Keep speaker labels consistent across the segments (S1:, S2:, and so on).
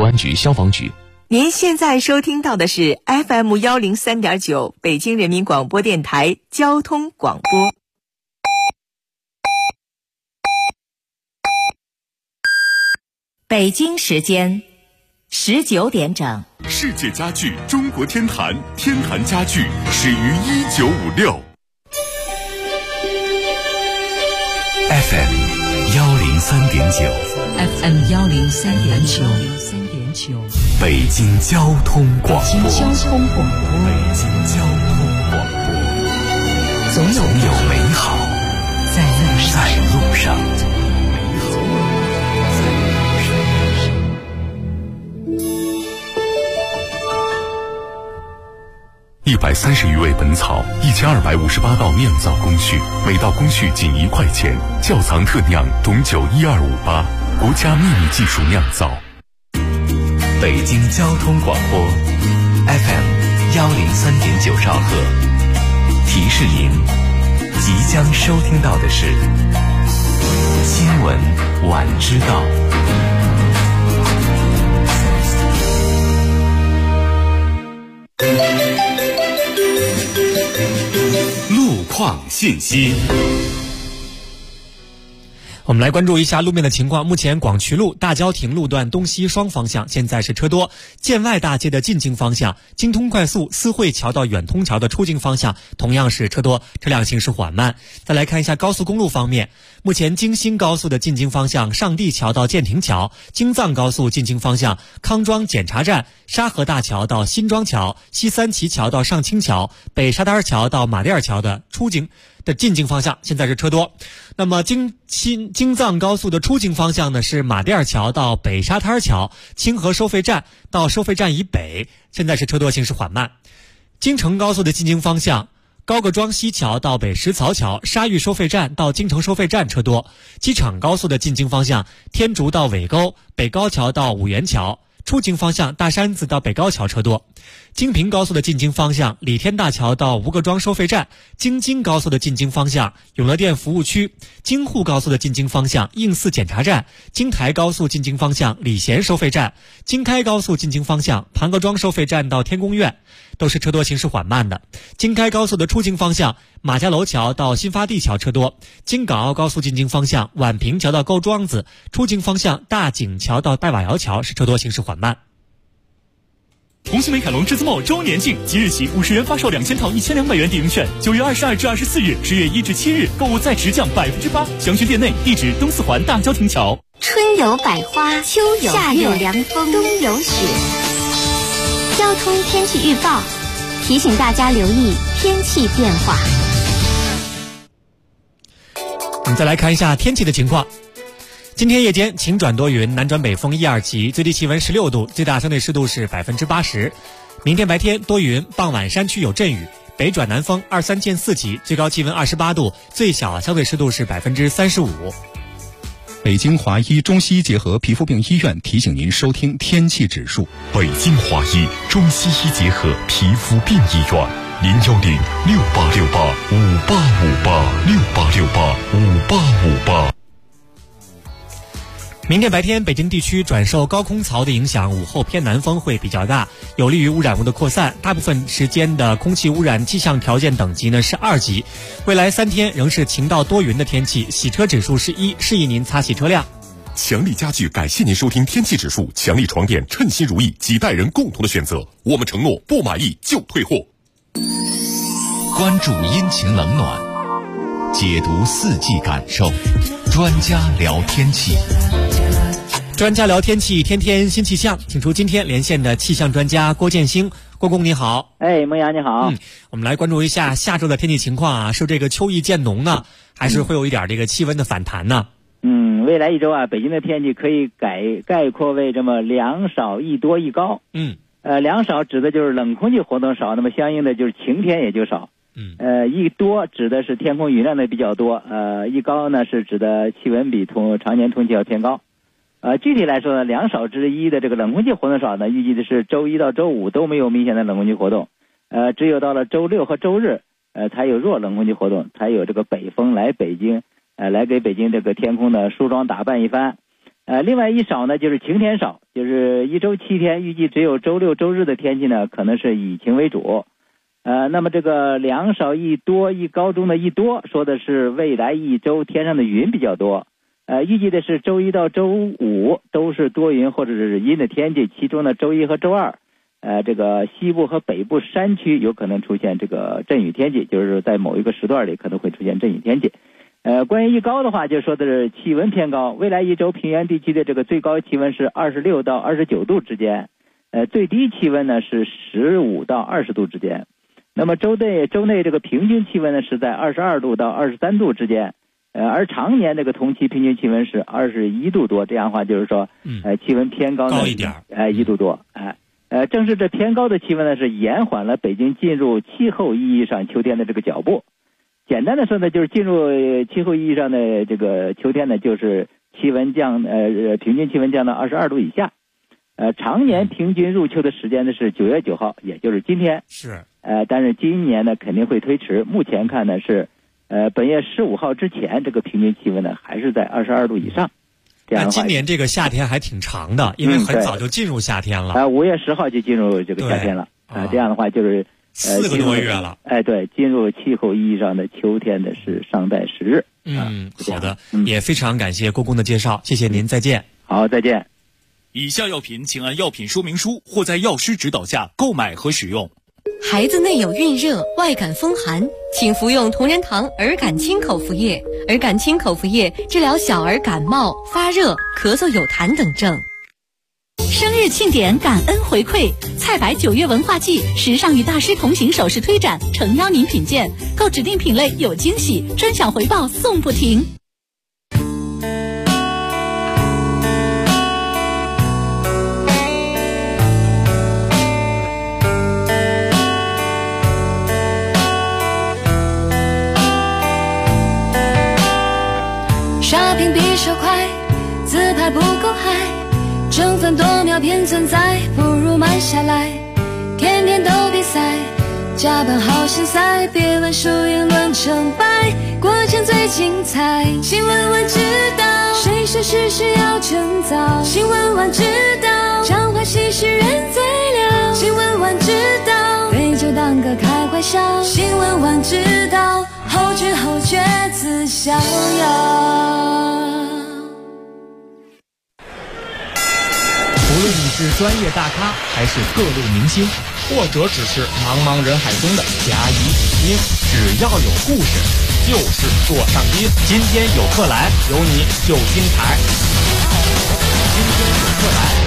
S1: 公安局消防局。
S2: 您现在收听到的是 FM 103.9北京人民广播电台交通广播。北京时间19点整。
S3: 世界家具中国天坛，天坛家具始于1956。FM 103.9
S4: FM 103.9
S3: 北京交通广播。
S4: 北京交通广播。
S3: 北京交通广播。
S4: 总有
S3: 美好在路上。130余味本草，1258道酿造工序，每道工序仅1块钱。窖藏特酿董酒12588，国家秘密技术酿造。北京交通广播 FM 103.9兆赫，提示您即将收听到的是新闻晚知道。路况信息。
S5: 我们来关注一下路面的情况。目前广渠路大郊亭路段东西双方向现在是车多，建外大街的进京方向，京通快速思汇桥到远通桥的出京方向同样是车多，车辆行驶缓慢。再来看一下高速公路方面，目前京新高速的进京方向上地桥到建亭桥，京藏高速进京方向康庄检查站、沙河大桥到新庄桥、西三旗桥到上清桥、北沙滩桥到马甸桥的出京的进京方向现在是车多。那么京藏高速的出京方向呢，是马甸桥到北沙滩桥、清河收费站到收费站以北，现在是车多，行驶缓慢。京承高速的进京方向，高各庄西桥到北石槽桥、沙峪收费站到京承收费站车多。机场高速的进京方向，天竺到尾沟、北高桥到五原桥，出京方向大山子到北高桥车多。京平高速的进京方向，李天大桥到吴各庄收费站；京津高速的进京方向，永乐店服务区；京沪高速的进京方向，应四检查站；京台高速进京方向，礼贤收费站；京开高速进京方向，盘各庄收费站到天宫院，都是车多，行驶缓慢的。京开高速的出京方向，马家楼桥到新发地桥车多；京港澳高速进京方向，宛平桥到沟庄子；出京方向，大井桥到戴瓦窑桥是车多，行驶缓慢。
S6: 红星美凯龙至尊茂周年庆，即日起50元发售2000套1200元抵用券，9月22至24日，10月1至7日购物再直降8%，详询店内，地址东四环大郊亭桥。
S7: 春有百花，秋有夏有凉风，冬有雪。交通天气预报提醒大家留意天气变化。
S5: 我们再来看一下天气的情况。今天夜间晴转多云，南转北风1、2级，最低气温16度，最大相对湿度是80%。明天白天多云，傍晚山区有阵雨，北转南风2、3见4级，最高气温28度，最小相对湿度是35%。
S8: 北京华医中西医结合皮肤病医院提醒您收听天气指数。
S3: 北京华医中西医结合皮肤病医院，0106868585858，668685858。
S5: 明天白天北京地区转受高空槽的影响，午后偏南风会比较大，有利于污染物的扩散，大部分时间的空气污染气象条件等级呢是2级。未来3天仍是晴到多云的天气，洗车指数是1，适宜您擦洗车辆。
S3: 强力家具感谢您收听天气指数，强力床垫称心如意，几代人共同的选择，我们承诺不满意就退货。
S9: 关注阴晴冷暖，解读四季感受，专家聊天气。
S5: 专家聊天气，天天新气象，请出今天连线的气象专家郭建兴。郭工你好。
S10: 孟阳你好。
S5: 我们来关注一下下周的天气情况啊，是这个秋意渐浓呢，还是会有一点这个气温的反弹呢？
S10: 未来一周啊，北京的天气可以概括为这么两少一多一高。两少指的就是冷空气活动少，那么相应的就是晴天也就少。一多指的是天空云量的比较多，一高呢是指的气温比常年同期要偏高。具体来说呢，两少之一的这个冷空气活动少呢，预计的是周一到周五都没有明显的冷空气活动，只有到了周六和周日，才有弱冷空气活动，才有这个北风来北京，来给北京这个天空呢梳妆打扮一番。 另外一少呢，就是晴天少，就是一周7天，预计只有周六周日的天气呢，可能是以晴为主。那么这个2少1多1高中的1多，说的是未来一周天上的云比较多。预计的是周一到周五都是多云或者是阴的天气，其中呢周一和周二，这个西部和北部山区有可能出现这个阵雨天气，就是在某一个时段里可能会出现阵雨天气。关于一高的话，就说的是气温偏高，未来一周平原地区的这个最高气温是26到29度之间，最低气温呢是15到20度之间。那么周内这个平均气温呢是在22度到23度之间，而常年这个同期平均气温是21度多，这样的话就是说，气温偏高呢，
S5: 高一点
S10: ，1度多，正是这偏高的气温呢，是延缓了北京进入气候意义上秋天的这个脚步。简单的说呢，就是进入气候意义上的这个秋天呢，就是平均气温降到22度以下。常年平均入秋的时间呢是9月9号，也就是今天。
S5: 是。
S10: 但是今年呢肯定会推迟。目前看呢是，本月15号之前，这个平均气温呢还是在22度以上。这样的话，
S5: 那今年这个夏天还挺长的，因为很早就进入夏天了。
S10: 5月10号就进入这个夏天了。这样的话就是
S5: 4个多月了。
S10: 对，进入气候意义上的秋天呢是尚待时日。
S5: 好的，也非常感谢郭工的介绍，谢谢您，再见。
S10: 好，再见。
S6: 以下药品请按药品说明书或在药师指导下购买和使用。
S1: 孩子内有孕热、外感风寒，请服用同仁堂儿感清口服液。儿感清口服液治疗小儿感冒、发热、咳嗽有痰等症。
S11: 生日庆典，感恩回馈，菜百9月文化季时尚与大师同行首饰推展诚邀您品鉴，购指定品类有惊喜，专享回报送不停。
S12: 刷屏比手快，自拍不够嗨，争分夺秒偏存在，不如慢下来。天天都比赛，加班好心塞，别问输赢论成败，过程最精彩。新闻晚知道，谁说事实要趁早？新闻晚知道，彰化喜事人最了。新闻晚知道，对就当个开怀笑。新闻晚知道，后知后觉自逍遥。
S13: 无论你是专业大咖，还是各路明星，或者只是茫茫人海中的甲乙丙丁，只要有故事，就是座上宾。今天有客来，有你就精彩。今天有客来。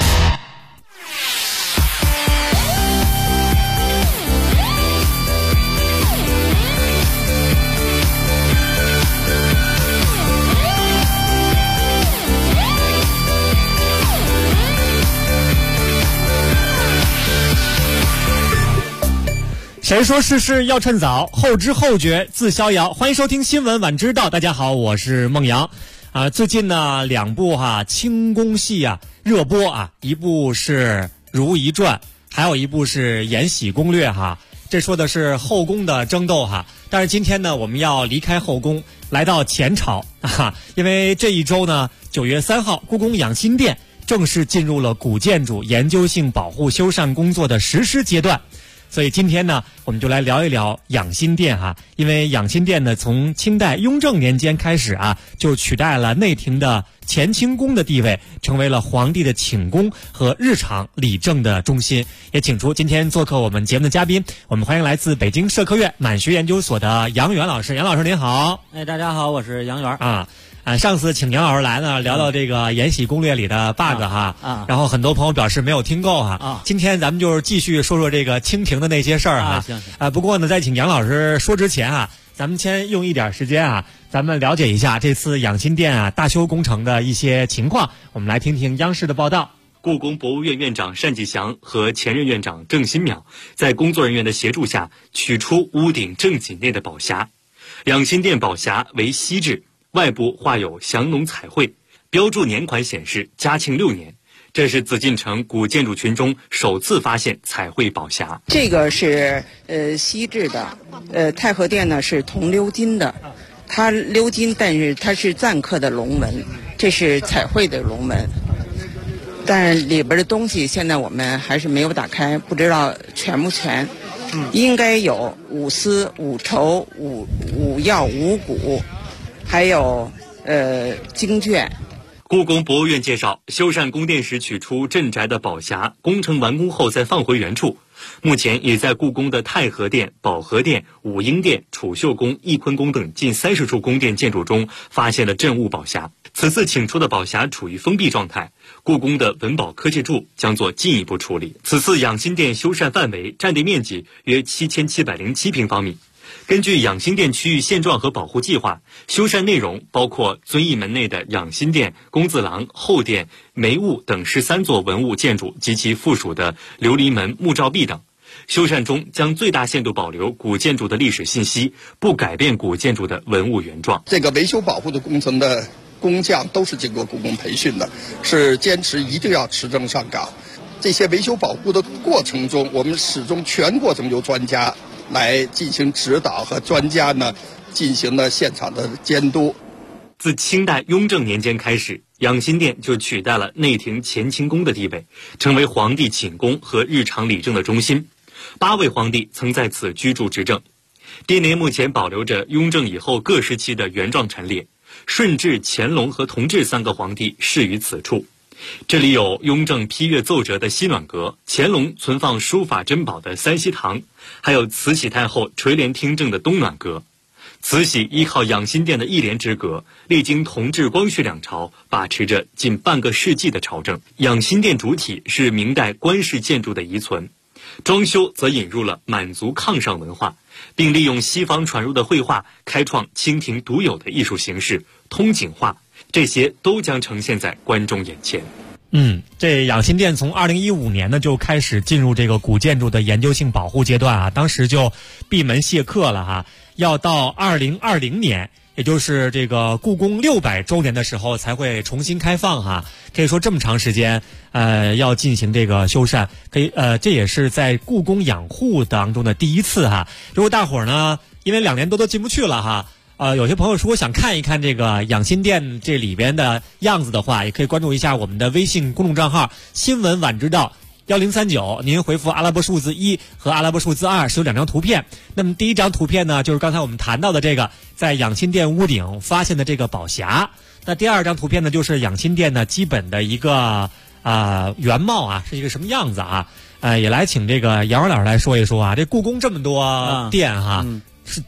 S5: 谁说事事要趁早，后知后觉自逍遥。欢迎收听新闻晚知道，大家好，我是孟阳。最近呢2部清宫戏热播一部是《如懿传》，还有一部是《延禧攻略》这说的是后宫的争斗但是今天呢我们要离开后宫，来到前朝因为这一周呢9月3号，故宫养心殿正式进入了古建筑研究性保护修缮工作的实施阶段。所以今天呢我们就来聊一聊养心殿因为养心殿呢从清代雍正年间开始就取代了内廷的乾清宫的地位，成为了皇帝的寝宫和日常理政的中心。也请出今天做客我们节目的嘉宾，我们欢迎来自北京社科院满学研究所的杨元老师。杨老师您好。
S14: 大家好，我是杨元
S5: 上次请杨老师来呢，聊到这个《延禧攻略》里的 bug 然后很多朋友表示没有听够今天咱们就是继续说说这个清廷的那些事儿
S14: 行。
S5: 不过呢，在请杨老师说之前咱们先用一点时间咱们了解一下这次养心殿大修工程的一些情况。我们来听听央视的报道。
S15: 故宫博物院院长单霁翔和前任院长郑新淼在工作人员的协助下取出屋顶正脊内的宝匣。养心殿宝匣为锡制，外部画有降龙彩绘，标注年款显示嘉庆6年。这是紫禁城古建筑群中首次发现彩绘宝匣。
S16: 这个是锡制的，太和殿呢是铜鎏金的，它鎏金，但是它是錾刻的龙纹， 这是彩绘的龙门，但里边的东西现在我们还是没有打开，不知道全不全。应该有五丝、五绸、五药、五谷，还有经卷。
S15: 故宫博物院介绍，修缮宫殿时取出镇宅的宝匣，工程完工后再放回原处。目前也在故宫的太和殿、保和殿、武英殿、储秀宫、翊坤宫等近30处宫殿建筑中发现了镇物宝匣。此次请出的宝匣处于封闭状态，故宫的文保科技处将做进一步处理。此次养心殿修缮范围占地面积约7707平方米。根据养心殿区域现状和保护计划，修缮内容包括遵义门内的养心殿、公字廊、后殿、梅坞等13座文物建筑及其附属的琉璃门、木照壁等。修缮中将最大限度保留古建筑的历史信息，不改变古建筑的文物原状。
S14: 这个维修保护的工程的工匠都是经过故宫培训的，是坚持一定要持证上岗。这些维修保护的过程中，我们始终全过程由专家来进行指导，和专家呢进行了现场的监督。
S15: 自清代雍正年间开始，养心殿就取代了内廷乾清宫的地位，成为皇帝寝宫和日常理政的中心。8位皇帝曾在此居住执政。殿内目前保留着雍正以后各时期的原状陈列，顺治、乾隆和同治3个皇帝逝于此处。这里有雍正批阅奏折的西暖阁，乾隆存放书法珍宝的三希堂，还有慈禧太后垂帘听政的东暖阁。慈禧依靠养心殿的一帘之隔，历经同治、光绪2朝，把持着近半个世纪的朝政。养心殿主体是明代官式建筑的遗存，装修则引入了满族抗上文化，并利用西方传入的绘画，开创清廷独有的艺术形式通景画。这些都将呈现在观众眼前。
S5: 这养心殿从2015年呢就开始进入这个古建筑的研究性保护阶段啊，当时就闭门谢客了哈，要到2020年，也就是这个故宫600周年的时候才会重新开放哈。可以说这么长时间，要进行这个修缮，这也是在故宫养护当中的第一次哈。如果大伙儿呢，因为2年多都进不去了哈。有些朋友如果想看一看这个养心殿这里边的样子的话，也可以关注一下我们的微信公众账号新闻晚知道1039，您回复阿拉伯数字1和阿拉伯数字2是有2张图片。那么第一张图片呢，就是刚才我们谈到的这个在养心殿屋顶发现的这个宝匣。那第二张图片呢，就是养心殿呢基本的一个原貌啊，是一个什么样子啊？也来请这个杨老师来说一说啊，这故宫这么多殿哈。是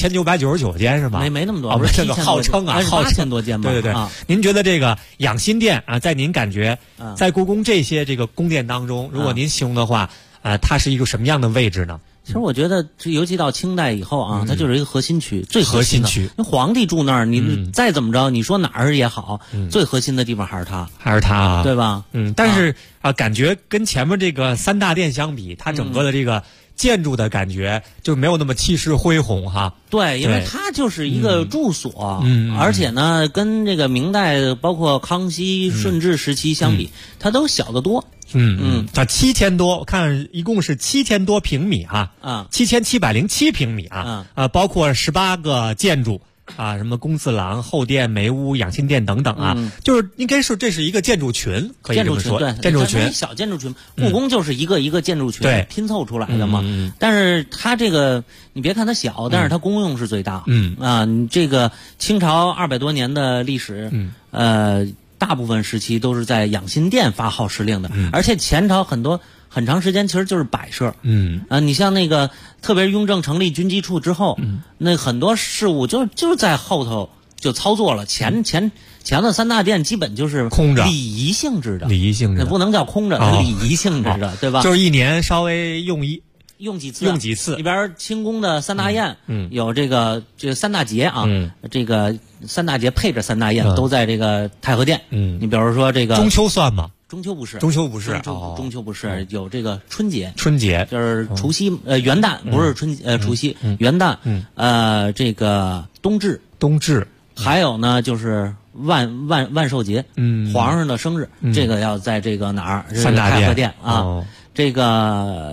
S5: 9999间是吧？
S17: 没那么多，不是
S5: 这个号称啊，
S17: 号称8000多间吧？
S5: 对对对。您觉得这个养心殿啊，在您感觉，在故宫这些这个宫殿当中，如果您形容的话，它是一个什么样的位置呢？
S17: 其实我觉得，尤其到清代以后啊，它就是一个核心区，最
S5: 核心区。
S17: 那皇帝住那儿，你再怎么着，你说哪儿也好，最核心的地方还是它，
S5: 啊，
S17: 对吧？
S5: 但是感觉跟前面这个3大殿相比，它整个的这个建筑的感觉就没有那么气势恢宏哈。
S17: 对，因为它就是一个住所，而且呢，跟这个明代包括康熙、顺治时期相比，它都小得多。
S5: 它7000多，我看一共是7000多平米哈，7707平米啊，包括18个建筑啊，什么公字廊、后殿、梅坞、养心殿等等啊，就是应该是这是一个建筑群，可以这么说，建筑群，
S17: 小建筑群，故宫就是一个一个建筑群拼凑出来的嘛。但是它这个，你别看它小，但是它功用是最大。你这个清朝200多年的历史，大部分时期都是在养心殿发号施令的，而且前朝很长时间其实就是摆设。你像那个，特别是雍正成立军机处之后，那很多事务就在后头就操作了。前的3大殿基本就是
S5: 空着，
S17: 礼仪性质的，
S5: 那
S17: 不能叫空着，是礼仪性质的，对吧？
S5: 就是一年稍微用几次。
S17: 里边清宫的3大宴，有这个3大节啊，这个3大节配着3大宴都在这个太和殿。你比如说这个
S5: 中秋算吗？
S17: 中秋不是，
S5: 中
S17: 秋不是，有这个春节就是除夕元旦，不是除夕元旦，这个冬至，还有呢就是万寿节，皇上的生日，这个要在这个哪儿？
S5: 3大殿
S17: 太和殿啊，这个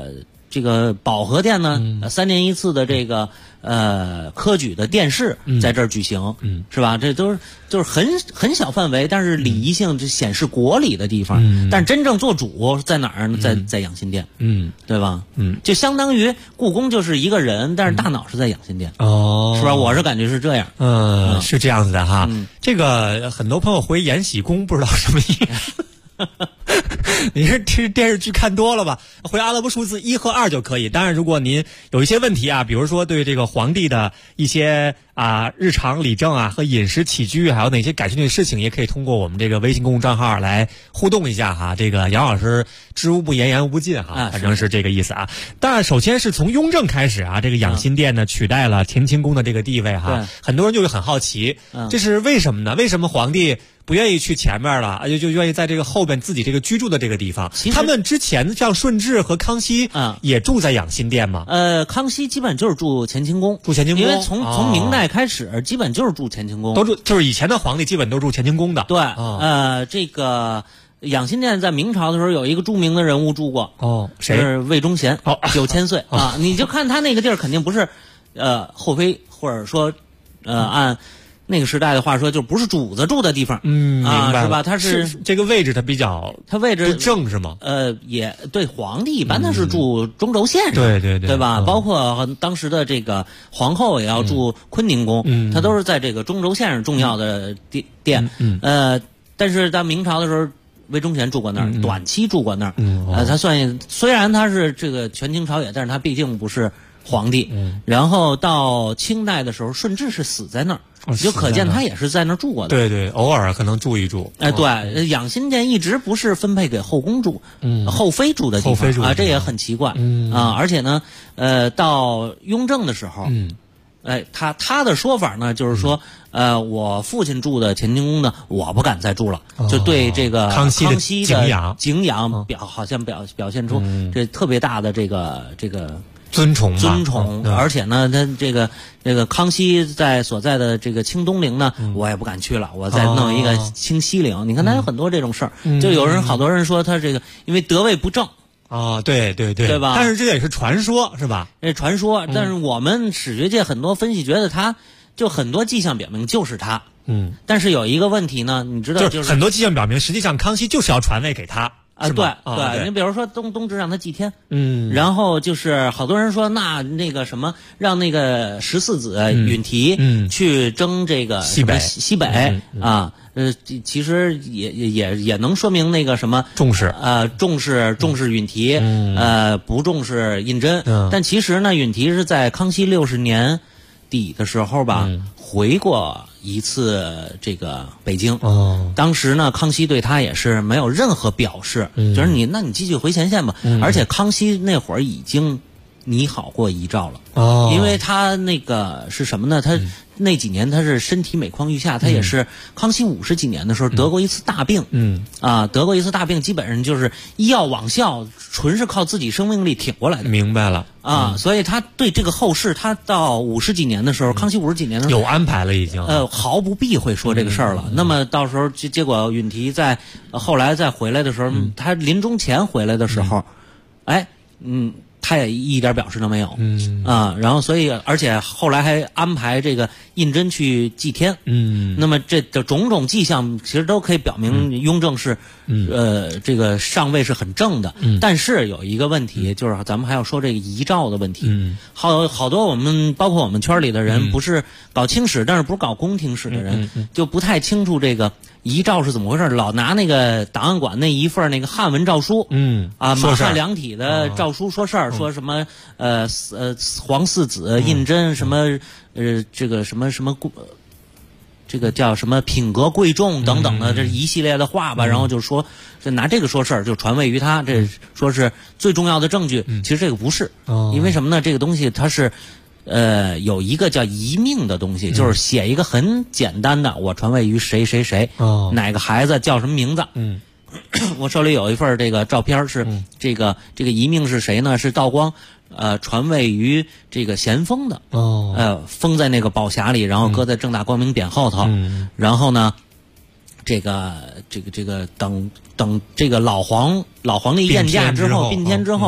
S17: 这个保和殿呢，3年一次的这个科举的殿试在这儿举行，是吧？这都是就是很小范围，但是礼仪性就显示国礼的地方。但真正做主在哪儿呢？在养心殿，对吧？就相当于故宫就是一个人，但是大脑是在养心殿，是吧？我是感觉是这样，
S5: 是这样子的哈。这个很多朋友回延禧宫不知道什么意思。你是电视剧看多了吧？回阿拉伯数字1和2就可以。当然，如果您有一些问题啊，比如说对这个皇帝的一些日常礼政啊和饮食起居，还有哪些感兴趣的事情，也可以通过我们这个微信公众账号来互动一下哈。这个杨老师知无不言，言无不尽哈，反正是这个意思啊。当然，首先是从雍正开始啊，这个养心殿呢取代了乾清宫的这个地位哈。很多人就会很好奇，这是为什么呢？为什么皇帝不愿意去前面了，就愿意在这个后边自己这个居住的这个地方？他们之前像顺治和康熙也住在养心殿吗？
S17: 康熙基本就是住乾清宫，因为从明代开始，基本就是住乾清宫，
S5: 就是以前的皇帝基本都住乾清宫的。
S17: 对，这个养心殿在明朝的时候有一个著名的人物住过，
S5: 谁？
S17: 是魏忠贤，9000岁啊！你就看他那个地儿，肯定不是后妃，或者说按那个时代的话说，就不是主子住的地方，
S5: 明白
S17: 是吧？他
S5: 是这个位置，他位置不正是吗？
S17: 也对，皇帝一般他是住中轴线上，对吧？包括当时的这个皇后也要住坤宁宫，他都是在这个中轴线上重要的殿。但是在明朝的时候，魏忠贤住过那儿，短期住过那儿。他虽然他是这个权倾朝野，但是他毕竟不是皇帝。然后到清代的时候，顺治是死在那儿。就可见他也是在那儿住过的，
S5: 对，偶尔可能住一住。
S17: 对，养心殿一直不是分配给后宫住，后妃住的地方啊，这也很奇怪啊。而且呢，到雍正的时候，他的说法呢，就是说，我父亲住的乾清宫呢，我不敢再住了，就对这个康熙的敬仰好像表现出这特别大的这个
S5: 尊崇，
S17: 而且呢，他这个康熙所在的这个清东陵呢，我也不敢去了，我再弄一个清西陵。你看他有很多这种事儿，就好多人说他这个因为德位不正对吧？
S5: 但是这也是传说，是吧？
S17: 这传说，但是我们史学界很多分析觉得他就很多迹象表明就是他。但是有一个问题呢，你知道，就是
S5: 很多迹象表明，实际上康熙就是要传位给他。
S17: 对，你比如说冬至让他祭天，然后就是好多人说那个什么，让那个14子允提去征这个西北啊，其实也能说明那个什么
S5: 重视
S17: 允提，不重视胤禛，但其实呢，允提是在康熙60年底的时候吧，回过一次这个北京。当时呢，康熙对他也是没有任何表示，就是你继续回前线吧。而且康熙那会儿已经拟好过遗诏了，因为他那个是什么呢？他那几年他是身体每况愈下，他也是康熙50几年的时候得过一次大病，得过一次大病，基本上就是医药网效，纯是靠自己生命力挺过来的。
S5: 明白了
S17: 所以他对这个后事，他到50几年的时候，康熙50几年的时候
S5: 有安排了，已经
S17: 毫不避讳说这个事儿了。那么到时候结果允提在后来再回来的时候，他临终前回来的时候，他也一点表示都没有，然后所以而且后来还安排这个胤禛去祭天，那么这的种种迹象其实都可以表明雍正是这个上位是很正的，但是有一个问题，就是咱们还要说这个遗诏的问题，好多我们包括我们圈里的人，不是搞清史，但是不是搞宫廷史的人，就不太清楚这个遗诏是怎么回事，老拿那个档案馆那一份那个汉文诏书，马汉两体的诏书说事儿，说什么皇四子胤禛什么这个什么这个叫什么品格贵重等等的这一系列的话吧，然后就说就拿这个说事儿，就传位于他，这说是最重要的证据。其实这个不是，因为什么呢？这个东西它是有一个叫遗命的东西，就是写一个很简单的，我传位于谁谁谁，哪个孩子叫什么名字。我手里有一份这个照片，是这个遗命是谁呢？是道光传位于这个咸丰的，封在那个宝匣里，然后搁在正大光明匾后头，然后呢，这个等这个老皇帝宴驾之后，宾天之后，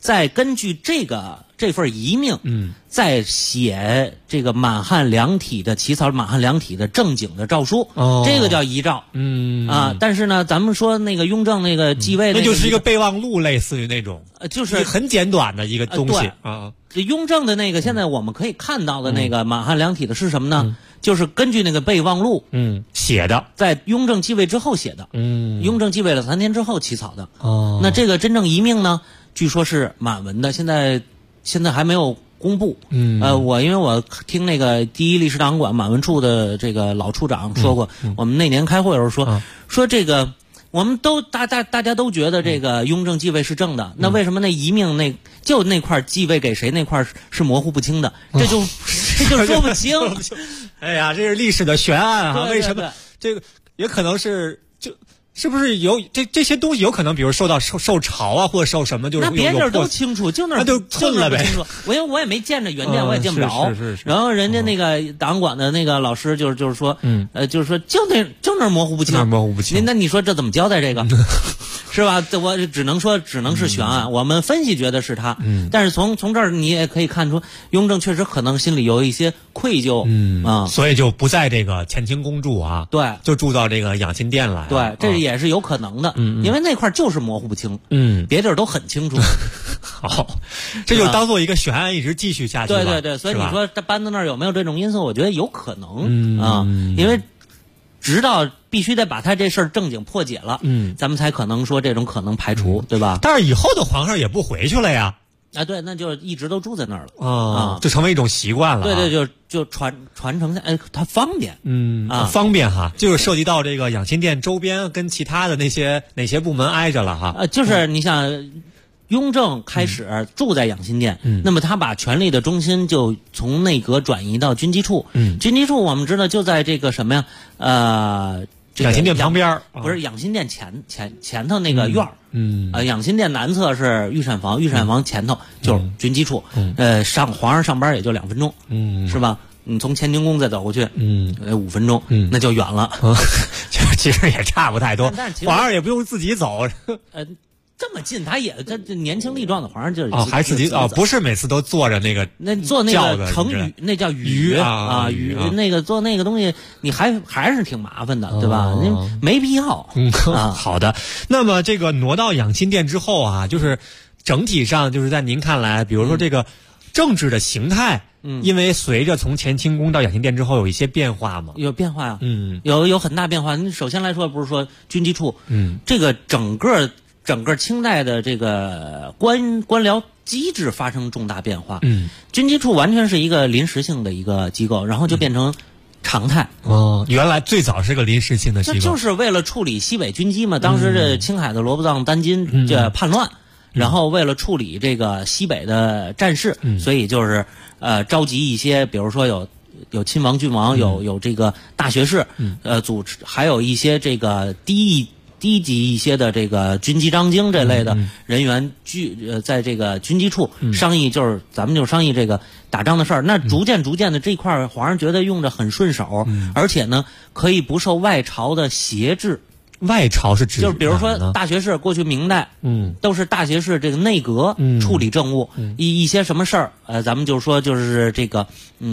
S17: 再根据这份遗命，再写这个满汉两体的起草满汉两体的正经的诏书，这个叫遗诏。但是呢，咱们说那个雍正那个继位，
S5: 那就是一个备忘录，类似于那种，
S17: 就是
S5: 很简短的一个东西啊。
S17: 这雍正的那个现在我们可以看到的那个满汉两体的是什么呢？就是根据那个备忘录
S5: 写的，
S17: 在雍正继位之后写的。雍正继位了3天之后起草的。那这个真正遗命呢，据说是满文的，现在还没有公布。因为我听那个第一历史档案馆满文处的这个老处长说过，我们那年开会的时候说这个我们都大家都觉得这个雍正继位是正的，那为什么那遗命那块继位给谁那块是模糊不清的？这就说不清。
S5: 哎呀，这是历史的悬案啊！为什么这个也可能是是不是有这些东西有可能，比如受潮啊，或者受什么，就是
S17: 那别人都清楚，就那
S5: 就混了呗。
S17: 我也没见着原件，我也见不着。
S5: 是。
S17: 然后人家那个档案馆的那个老师就是说，就是说就那模糊不清，那你说这怎么交代这个？是吧？我只能是悬案。我们分析觉得是他，但是从这儿你也可以看出，雍正确实可能心里有一些愧疚，
S5: 所以就不在这个乾清宫住啊，
S17: 对，
S5: 就住到这个养心殿来。
S17: 对，这也是有可能的，因为那块就是模糊不清，别地儿都很清楚。
S5: 好，这就当做一个悬案一直继续下去。
S17: 对，所以你说他搬到那儿有没有这种因素？我觉得有可能因为直到必须得把他这事儿正经破解了，咱们才可能说这种可能排除，对吧？
S5: 但是以后的皇上也不回去了呀。
S17: 对，那就一直都住在那儿了
S5: 就成为一种习惯了。
S17: 对，就传承下，它方便，
S5: 方便哈，就是涉及到这个养心殿周边跟其他的哪些部门挨着了哈。
S17: 就是你想，雍正开始住在养心殿，那么他把权力的中心就从内阁转移到军机处。军机处我们知道就在这个什么呀？
S5: 养心殿旁边
S17: 不是养心殿前头那个院儿。养心殿南侧是御膳房，御膳房前头就是军机处。皇上上班也就2分钟，是吧？你从乾清宫再走过去，5分钟，那就远了。
S5: 其实也差不太多，皇上也不用自己走。
S17: 这么近，他年轻力壮的皇上就是
S5: 还自己不是每次都坐着那个
S17: 坐那个乘舆，那叫舆舆那个做那个东西，你还是挺麻烦的，对吧？没必要。
S5: 好的。那么这个挪到养心殿之后啊，就是整体上就是在您看来，比如说这个政治的形态，因为随着从乾清宫到养心殿之后有一些变化吗？
S17: 有变化呀，有很大变化。你首先来说，不是说军机处，这个整个清代的这个官僚机制发生重大变化。军机处完全是一个临时性的一个机构，然后就变成常态。
S5: 原来最早是个临时性的机构，
S17: 这就是为了处理西北军机嘛。当时这青海的罗卜藏丹津这叛乱，然后为了处理这个西北的战事，所以就是召集一些，比如说有亲王、郡王，有这个大学士，组织，还有一些这个低级一些的这个军机张京这类的人员在这个军机处商议，就是咱们就商议这个打仗的事儿。那逐渐的这块皇上觉得用着很顺手，而且呢可以不受外朝的挟制。
S5: 外朝是指
S17: 就是比如说大学士，过去明代都是大学士这个内阁处理政务，一些什么事儿咱们就说就是这个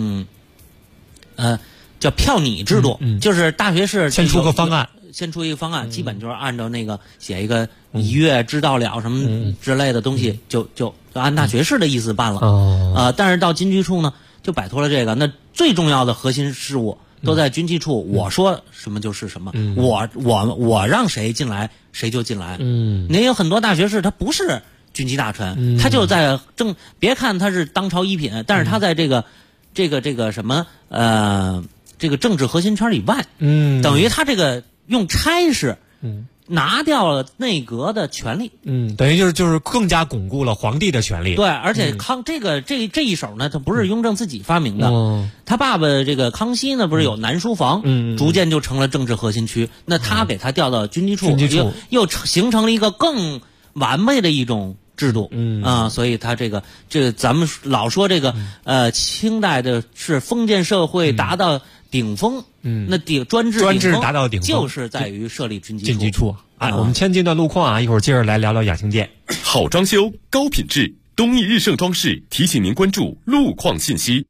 S17: 叫票拟制度，就是大学士
S5: 先出个方案。
S17: 先出一个方案，基本就是按照那个写一个1月知道了什么之类的东西，就按大学士的意思办了。但是到军机处呢，就摆脱了这个。那最重要的核心事务都在军机处，我说什么就是什么，我让谁进来谁就进来。您有很多大学士他不是军机大臣，他就在别看他是当朝一品，但是他在这个什么这个政治核心圈以外，等于他这个用差事，拿掉了内阁的权力，
S5: 等于就是更加巩固了皇帝的权力。
S17: 对，而且这一手呢，他不是雍正自己发明的，他爸爸这个康熙呢，不是有南书房，逐渐就成了政治核心区，那他给他调到军机处，又形成了一个更完美的一种制度，所以他这个咱们老说这个清代的是封建社会达到顶峰，那专制
S5: 达到顶峰
S17: 就是在于设立军机处。
S5: 我们先进段路况啊，一会儿接着来聊聊养心殿。
S3: 好装修，高品质，
S18: 东义日盛装饰提醒您关注路况信息。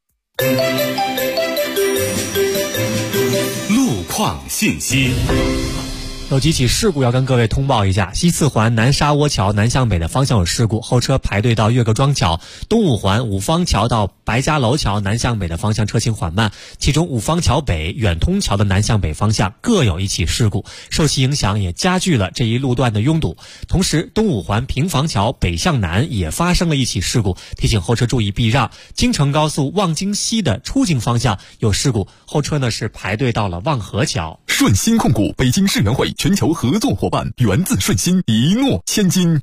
S18: 路况信息。
S5: 有几起事故要跟各位通报一下。西四环南沙窝桥南向北的方向有事故，后车排队到岳各庄桥；东五环五方桥到白家楼桥南向北的方向车行缓慢，其中五方桥北、远通桥的南向北方向各有一起事故，受其影响也加剧了这一路段的拥堵。同时，东五环平房桥北向南也发生了一起事故，提醒后车注意避让。京承高速望京西的出京方向有事故，后车呢是排队到了望河桥。
S3: 顺鑫控股北京世园会全球合作伙伴，源自顺鑫，一诺千金。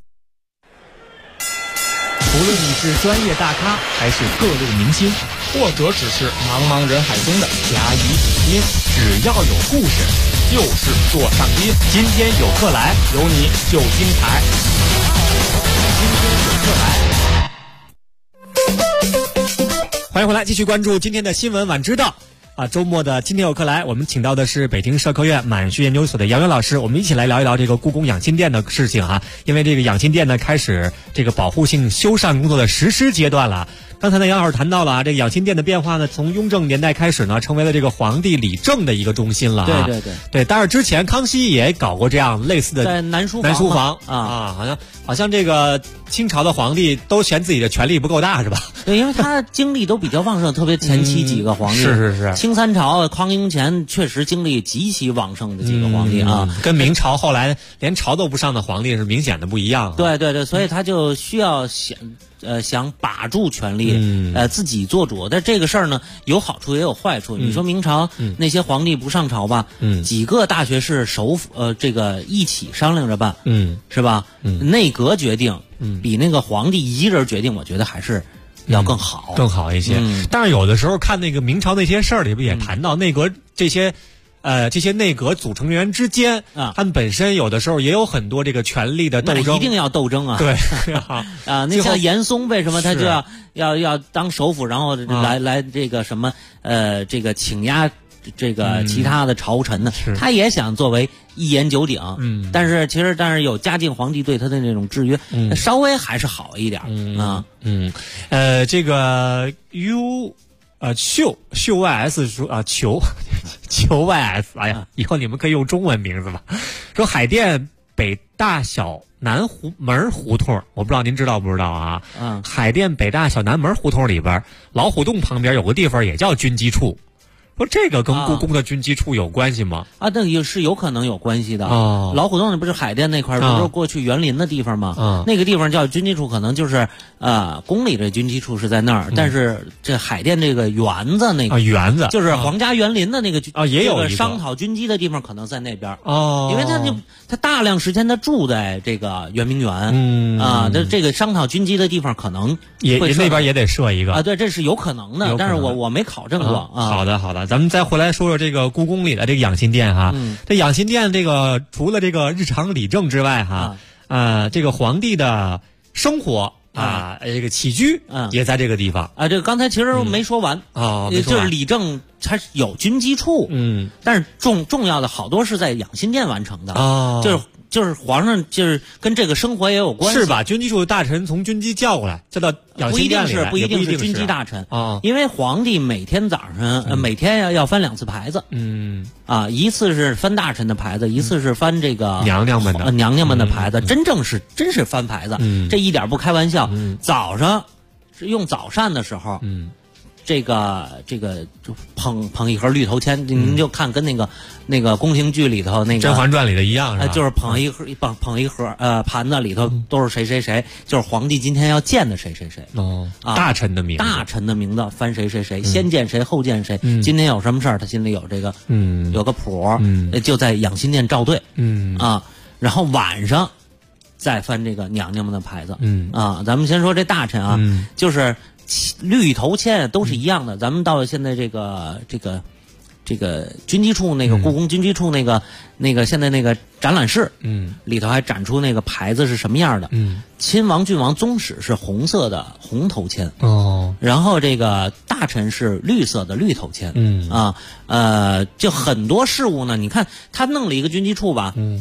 S13: 无论你是专业大咖还是各路明星，或者只是茫茫人海中的甲乙丙丁，只要有故事，就是座上宾。今天有客来，有你就精彩。今天有客来，
S5: 欢迎回来，继续关注今天的新闻晚知道。周末的今天有客来，我们请到的是北京社科院满学研究所的杨元老师，我们一起来聊一聊这个故宫养心殿的事情啊。因为这个养心殿呢开始这个保护性修缮工作的实施阶段了。刚才呢，杨老师谈到了这个养心殿的变化呢，从雍正年代开始呢，成为了这个皇帝理政的一个中心了啊。对，但是之前康熙也搞过这样类似的
S17: 在南书
S5: 房好像这个清朝的皇帝都嫌自己的权力不够大是吧？
S17: 对，因为他精力都比较旺盛，特别前期几个皇帝
S5: 是。
S17: 清三朝康雍乾确实精力极其旺盛的几个皇帝啊，
S5: 跟明朝后来连朝都不上的皇帝是明显的不一样。
S17: 对，所以他就需要想把住权力，自己做主。但这个事儿呢，有好处也有坏处。你说明朝那些皇帝不上朝吧，几个大学士这个一起商量着办，是吧？内阁决定，比那个皇帝一人决定，我觉得还是要更好
S5: 一些。但是有的时候看那个明朝那些事儿里边也谈到内阁这些内阁组成员之间
S17: 啊，
S5: 他们本身有的时候也有很多这个权力的斗争，
S17: 一定要斗争啊！
S5: 对
S17: 那像严嵩为什么他就要当首辅，然后来这个什么这个请压这个其他的朝臣呢？他也想作为一言九鼎，但是有嘉靖皇帝对他的那种制约，稍微还是好一点啊。
S5: 这个秀 YS 说求 YS， 哎呀，以后你们可以用中文名字吧。说海淀北大小南门胡同，我不知道您知道不知道啊？海淀北大小南门胡同里边，老虎洞旁边有个地方也叫军机处。说这个跟故宫的军机处有关系吗？
S17: 那也是有可能有关系的。老虎洞不是海淀那块儿，不是过去园林的地方吗？那个地方叫军机处，可能就是宫里的军机处是在那儿，但是这海淀这个园子那个
S5: 园子
S17: 就是皇家园林的那个
S5: 也有一个
S17: 商讨军机的地方，可能在那边因为他大量时间他住在这个圆明园这个商讨军机的地方可能
S5: 也那边也得设一个
S17: 对，这是有可能的，但是我没考证过
S5: 好的。咱们再回来说说这个故宫里的这个养心殿哈，这养心殿这个除了这个日常理政之外哈，这个皇帝的生活这个起居也在这个地方
S17: 这个刚才其实没说完就是理政它有军机处，但是重要的好多是在养心殿完成的就是皇上就是跟这个生活也有关系，
S5: 是吧？军机处的大臣从军机叫过来，叫到养心殿里来，
S17: 不一定是军机大臣因为皇帝每天早上每天要翻2次牌子，一次是翻大臣的牌子，一次是翻这个
S5: 娘娘们
S17: 的牌子，真是翻牌子，这一点不开玩笑。早上是用早膳的时候，这个就捧一盒绿头签，您就看跟那个宫廷剧里头那个《
S5: 甄嬛传》里的一样，是吧？
S17: 就是捧一盒盘子里头都是谁，就是皇帝今天要见的谁
S5: 大臣的名
S17: 字翻谁，先见谁后见谁，今天有什么事儿他心里有这个有个谱，就在养心殿校对然后晚上再翻这个娘娘们的牌子咱们先说这大臣就是绿头签都是一样的。咱们到了现在这个军机处那个故宫军机处那个现在那个展览室里头还展出那个牌子是什么样的亲王郡王宗室是红色的红头签然后这个大臣是绿色的绿头签就很多事物呢，你看他弄了一个军机处吧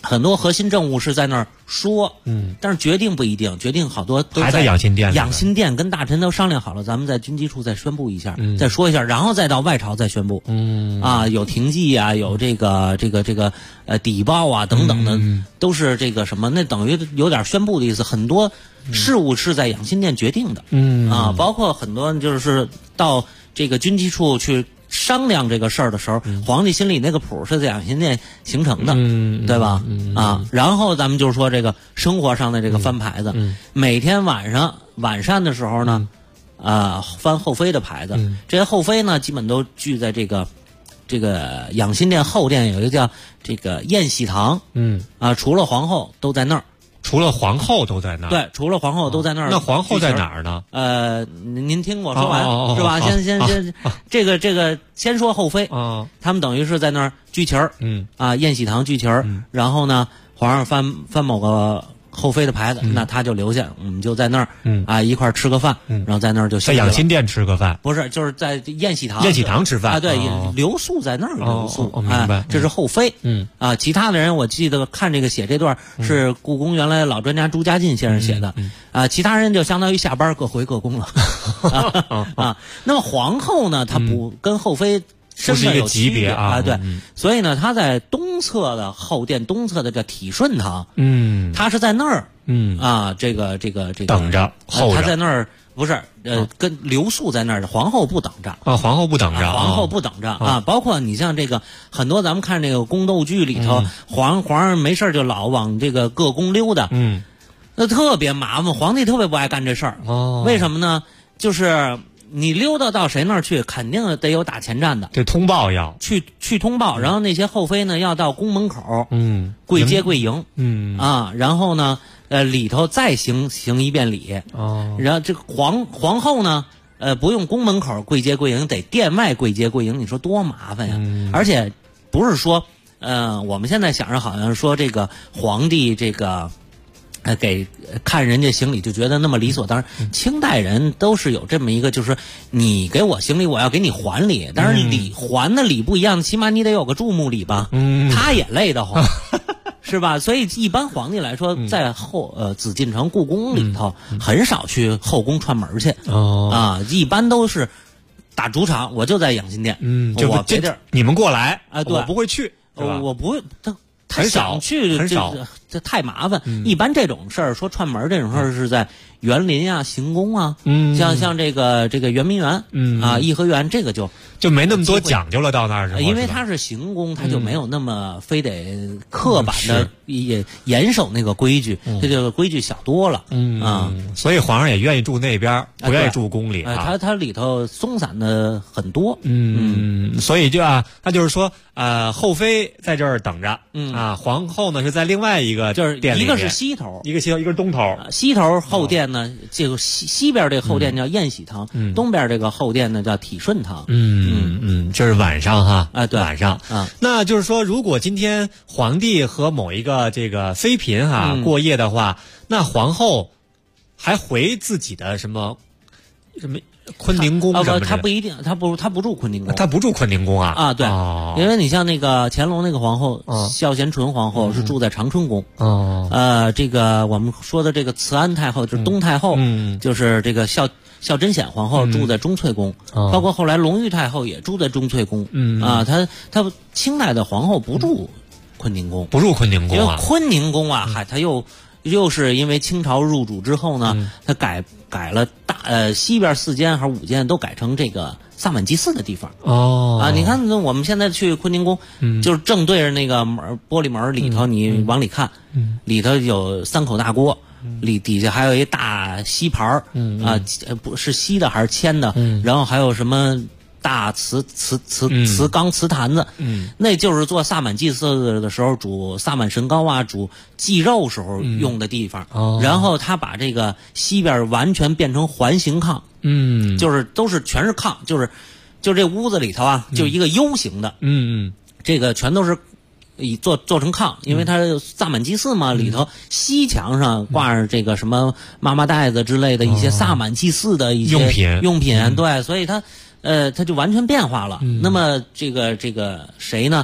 S17: 很多核心政务是在那儿说，但是决定不一定，决定好多都
S5: 还在养心殿。
S17: 养心殿跟大臣都商量好了，咱们在军机处再宣布一下，再说一下，然后再到外朝再宣布。有停骑啊，有这个邸报啊等等的，都是这个什么，那等于有点宣布的意思。很多事务是在养心殿决定的，包括很多就是到这个军机处去商量这个事儿的时候，皇帝心里那个谱是在养心殿形成的，对吧？然后咱们就说这个生活上的这个翻牌子，每天晚膳的时候呢，翻后妃的牌子，这些后妃呢基本都聚在这个养心殿后殿有一个叫这个宴喜堂，除了皇后都在那儿。
S5: 除了皇后都在那儿，
S17: 对，除了皇后都在那儿。
S5: 那皇后在哪儿呢？
S17: 您听我说完是吧？先这个先说后妃，他们等于是在那儿聚齐儿，宴喜堂聚齐儿，然后呢，皇上翻某个后妃的牌子，那他就留下，我们就在那儿一块儿吃个饭，然后在那儿就
S5: 在养心殿吃个饭，
S17: 不是，就是在宴喜堂
S5: 吃饭
S17: 对，留宿在那儿留宿，
S5: 明白，
S17: 这是后妃，其他的人我记得看这个写这段是故宫原来老专家朱家进先生写的，其他人就相当于下班各回各宫了，那么皇后呢，她不跟后妃
S5: 不是一个级别
S17: 对，所以呢，他在东侧的后殿，东侧的叫体顺堂，他是在那儿，这个
S5: 等着候着，
S17: 他在那儿不是跟留宿在那儿的，皇后不等着
S5: 皇后不等着，
S17: 皇后不等着包括你像这个很多咱们看这个宫斗剧里头，皇上没事就老往这个各宫溜达，那特别麻烦，皇帝特别不爱干这事儿，为什么呢？就是你溜达到谁那儿去，肯定得有打前站的，
S5: 这通报要
S17: 去通报，然后那些后妃呢要到宫门口，跪接跪迎，然后呢，里头再行一遍礼，然后这个皇后呢，不用宫门口跪接跪迎，得殿外跪接跪迎，你说多麻烦呀！而且不是说，我们现在想着好像说这个皇帝这个。给看人家行礼就觉得那么理所当然，清代人都是有这么一个，就是你给我行礼，我要给你还礼，但是还的礼不一样，起码你得有个注目礼吧，他也累得慌，是吧？所以一般皇帝来说，在紫禁城故宫里头很少去后宫串门去，一般都是打主场，我就在养心殿，我别地儿
S5: 你们过来，
S17: 对，
S5: 我不会去，
S17: 我不会他
S5: 很少
S17: 去，这太麻烦。一般这种事儿，说串门这种事儿是在园林啊、行宫啊，像这个圆明园，颐和园，这个就
S5: 没那么多讲究了。到那儿
S17: 因为它是行宫，它就没有那么非得刻板的也严守那个规矩，这就规矩小多了
S5: 所以皇上也愿意住那边，不愿意住宫里
S17: 它里头松散的很多，
S5: 所以他就是说，后妃在这儿等着，皇后呢是在另外一个
S17: 就是
S5: 殿里，
S17: 一个是西头，
S5: 一个是东头，
S17: 西头后殿呢，这个西边这个后殿叫宴喜堂，东边这个后殿呢叫体顺堂，
S5: 这是晚上哈，
S17: 对，
S5: 晚上那就是说，如果今天皇帝和某一个这个妃嫔过夜的话，那皇后还回自己的什么坤宁宫什么的？
S17: 他不一定，他不住坤宁宫，
S5: 他不住坤宁宫
S17: 对，因为你像那个乾隆那个皇后孝贤纯皇后是住在长春宫，这个我们说的这个慈安太后就是东太后，就是这个孝贞显皇后住在中粹宫，包括后来隆裕太后也住在中粹宫，他清代的皇后不住坤宁宫，
S5: 不住坤宁宫
S17: 因为坤宁宫他又是因为清朝入主之后呢，他改了西边4间还是5间都改成这个萨满祭祀的地方你看我们现在去坤宁宫，就是正对着那个玻璃门里头，你往里看，里头有3口大锅，底下还有一大锡盘不是锡的还是铅的，然后还有什么大瓷缸瓷坛子，那就是做萨满祭祀的时候煮萨满神膏煮祭肉时候用的地方，然后他把这个西边完全变成环形炕，就是都是全是炕，就这屋子里头就一个 U 型的，这个全都是做成炕，因为它萨满祭祀嘛，里头西墙上挂着这个什么妈妈袋子之类的一些萨满祭祀的一些用品，对，所以它就完全变化了。那么这个谁呢？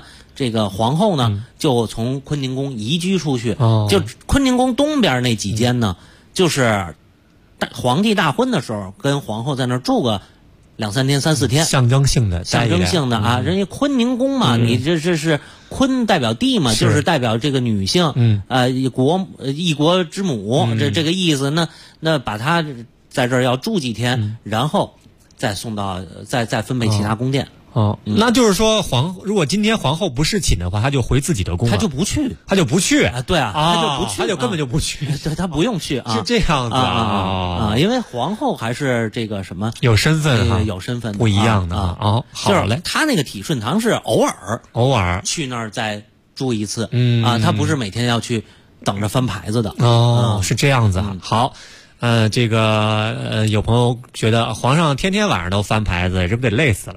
S17: 这个皇后呢，就从坤宁宫移居出去。就坤宁宫东边那几间呢，就是皇帝大婚的时候，跟皇后在那儿住个2-3天、3-4天，
S5: 象征性的
S17: 啊。人家坤宁宫嘛，你这是坤代表地嘛，就是代表这个女性，一国之母，这个意思。那把她在这儿要住几天，然后再送到再分配其他宫殿。
S5: 那就是说如果今天皇后不侍寝的话，她就回自己的宫了，
S17: 她就不去
S5: 啊？
S17: 对啊，她就不去，
S5: 她就根本就不去，
S17: 对，她不用去啊，
S5: 是这样子
S17: 啊，因为皇后还是这个什么
S5: 有身份
S17: 有身份
S5: 不一样的啊。好嘞，
S17: 她那个体顺堂是偶尔去那儿再住一次，她不是每天要去等着翻牌子的
S5: 是这样子。好。这个有朋友觉得皇上天天晚上都翻牌子，这不得累死了？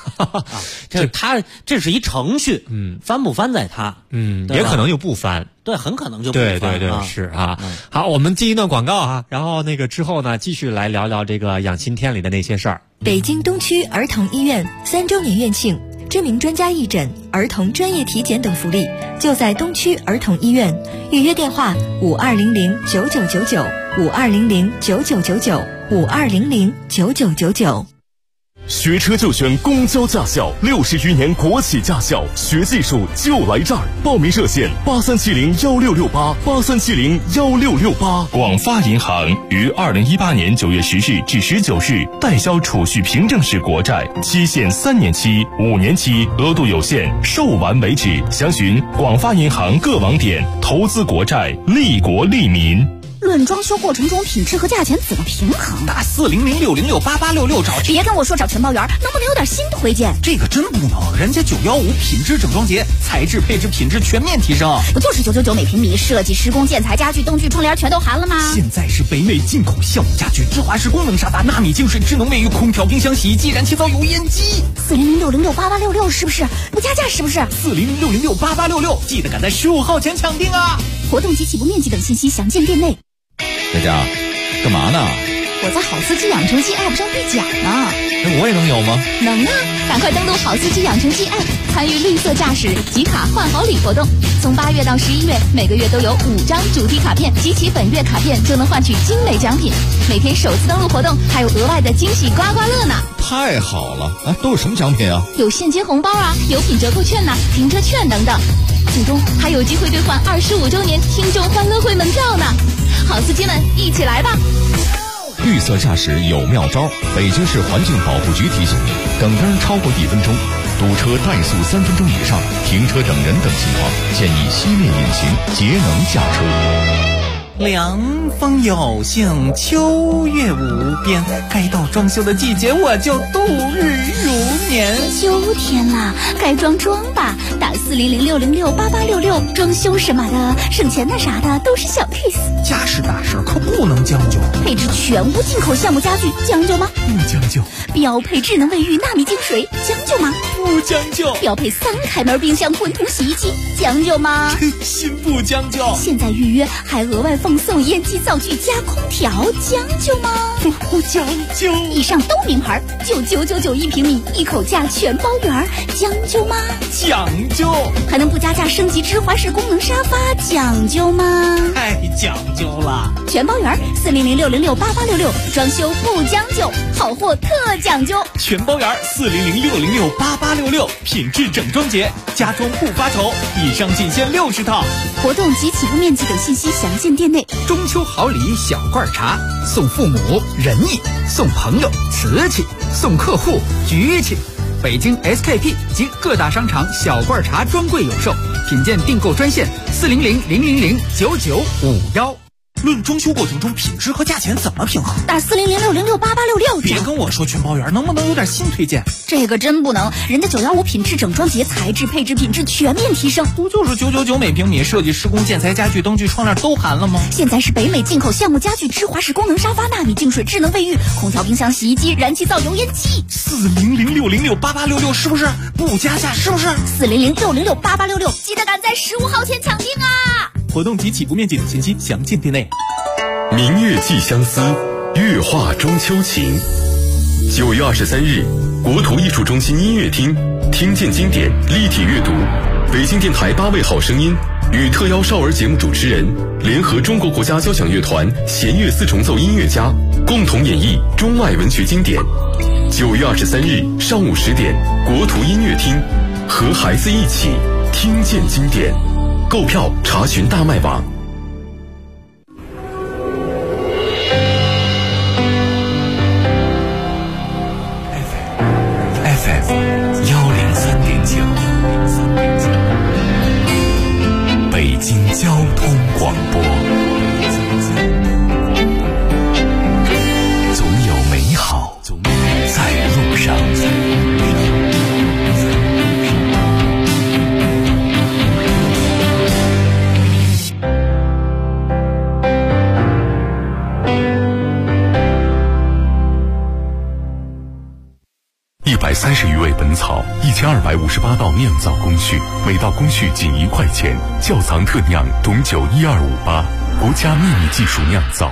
S17: 这是一程序，翻不翻在他，
S5: 也可能就不翻，
S17: 对，很可能就不翻，
S5: 对，是啊。好，我们进一段广告啊，然后之后呢，继续来聊聊这个养心天里的那些事儿。
S2: 北京东区儿童医院3周年院庆，知名专家义诊、儿童专业体检等福利，就在东区儿童医院。预约电话52009999，52009999，52009999。
S18: 学车就选公交驾校，60余年国企驾校，学技术就来这儿。报名热线83701668，83701668。广发银行于2018年9月10日至19日代销储蓄凭证式国债，期限3年期、5年期，额度有限，售完为止。详询广发银行各网点。投资国债，利国利民。
S19: 论装修过程中品质和价钱怎么平衡？
S20: 打40060688866找。
S19: 别跟我说找全包员，能不能有点新推荐？
S20: 这个真不能，人家915品质整装节，材质配置品质全面提升。
S19: 不就是999每平米，设计施工建材家具灯具窗帘全都含了吗？
S20: 现在是北美进口橡木家具、芝华士功能沙发、纳米净水、智能卫浴、空调、冰箱、洗衣机、燃气灶、油烟机。
S19: 40060688866是不是？不加价是不是
S20: ？40060688866，记得赶在15号前抢订啊！
S19: 活动及起步面积等信息详见店内。
S9: 佳佳，干嘛呢？
S19: 我在好司机养成记 App 上兑奖呢。
S9: 那我也能有吗？
S19: 能啊！赶快登录好司机养成记 App， 参与绿色驾驶集卡换好礼活动。从8月到11月，每个月都有5张主题卡片，集齐本月卡片就能换取精美奖品。每天首次登录活动还有额外的惊喜刮刮乐呢！
S9: 太好了！都有什么奖品啊？
S19: 有现金红包啊，有品折扣券呐，停车券等等。最终还有机会兑换25周年听众欢乐会门票呢！好司机们，一起来吧！
S9: 绿色驾驶有妙招，北京市环境保护局提醒您：等灯超过1分钟，堵车怠速3分钟以上，停车等人等情况，建议熄灭引擎，节能驾车。
S20: 凉风有幸，秋月无边，该到装修的季节，我就度日如年。
S19: 秋天了，该装吧，打40060688866，装修什么的，省钱的啥的都是小 case。
S20: 家事大事可不能将就，
S19: 配置全屋进口橡木家具，将就吗？
S20: 不将就。
S19: 标配智能卫浴纳米净水，将就吗？
S20: 不将就。
S19: 标配3开门冰箱滚筒洗衣机，将就吗？
S20: 真心不将就。
S19: 现在预约还额外放送烟机灶具加空调，将就吗？
S20: 不将就。
S19: 以上都名牌，9999一平米，一口价全包圆，将就吗？
S20: 讲究。
S19: 还能不加价升级芝华士功能沙发，讲究吗？
S20: 太讲究了。
S19: 全包圆，40060688866，装修不将就，好货特讲究。
S20: 全包圆，40060688866，品质整装节，家装不发愁。以上仅限60套。
S19: 活动及起步面积等信息详见店内。
S20: 中秋好礼小罐茶，送父母仁义，送朋友瓷器，送客户局气。北京 SKP 及各大商场小罐茶专柜有售，品鉴订购专线40000009951。论装修过程中品质和价钱怎么平衡？
S19: 打40060688866。
S20: 别跟我说全包圆，能不能有点新推荐？
S19: 这个真不能，人家915品质整装节，材质配置品质全面提升。
S20: 不就是999每平米，设计施工建材家具灯具窗帘都含了吗？
S19: 现在是北美进口橡木家具、芝华士功能沙发、纳米净水、智能卫浴、空调、冰箱、洗衣机、燃气灶、油烟机。
S20: 40060688866是不是？不加价是不是
S19: ？40060688866，记得赶在15号前抢订啊！
S20: 活动及起步面积等信息详见店内。
S18: 明月寄相思，月画中秋情。9月23日，国图艺术中心音乐厅，听见经典立体阅读，
S3: 北京电台8位好声音与特邀少儿节目主持人联合中国国家交响乐团弦乐四重奏音乐家共同演绎中外文学经典。9月23日上午10点，国图音乐厅，和孩子一起听见经典。购票查询大麦网。FM 103.9，北京交通广播。总有美好在路上。130余味本草，1258道酿造工序，每道工序仅1块钱。窖藏特酿董酒12588，国家秘密技术酿造。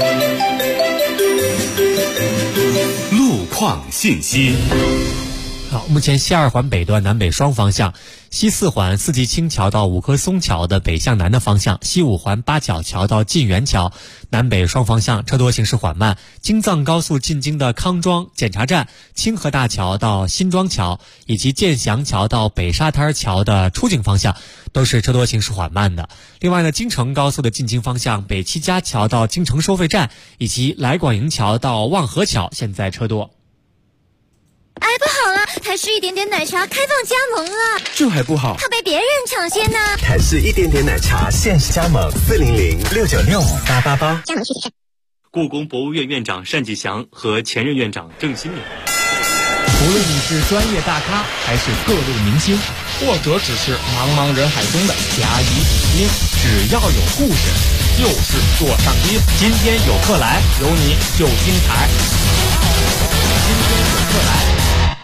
S3: 路况信息。
S5: 好，目前西2环北段南北双方向，西4环四季青桥到五棵松桥的北向南的方向，西5环八角桥到晋源桥南北双方向车多行驶缓慢。京藏高速进京的康庄检查站、清河大桥到新庄桥以及建祥桥到北沙滩桥的出京方向都是车多行驶缓慢的。另外呢，京承高速的进京方向，北七家桥到京承收费站以及来广营桥到望河桥现在车多。
S7: 哎，不好了，台式一点点奶茶开放加盟了，
S21: 这还不好，
S7: 怕被别人抢先呢。
S21: 台式一点点奶茶限时加盟，40069658888，
S7: 加盟具体看。
S15: 故宫博物院院长单霁翔和前任院长郑新淼。
S13: 无论你是专业大咖，还是各路明星，或者只是茫茫人海中的甲乙丙丁，只要有故事，就是座上宾。今天有客来，有你就精彩。今天有客来。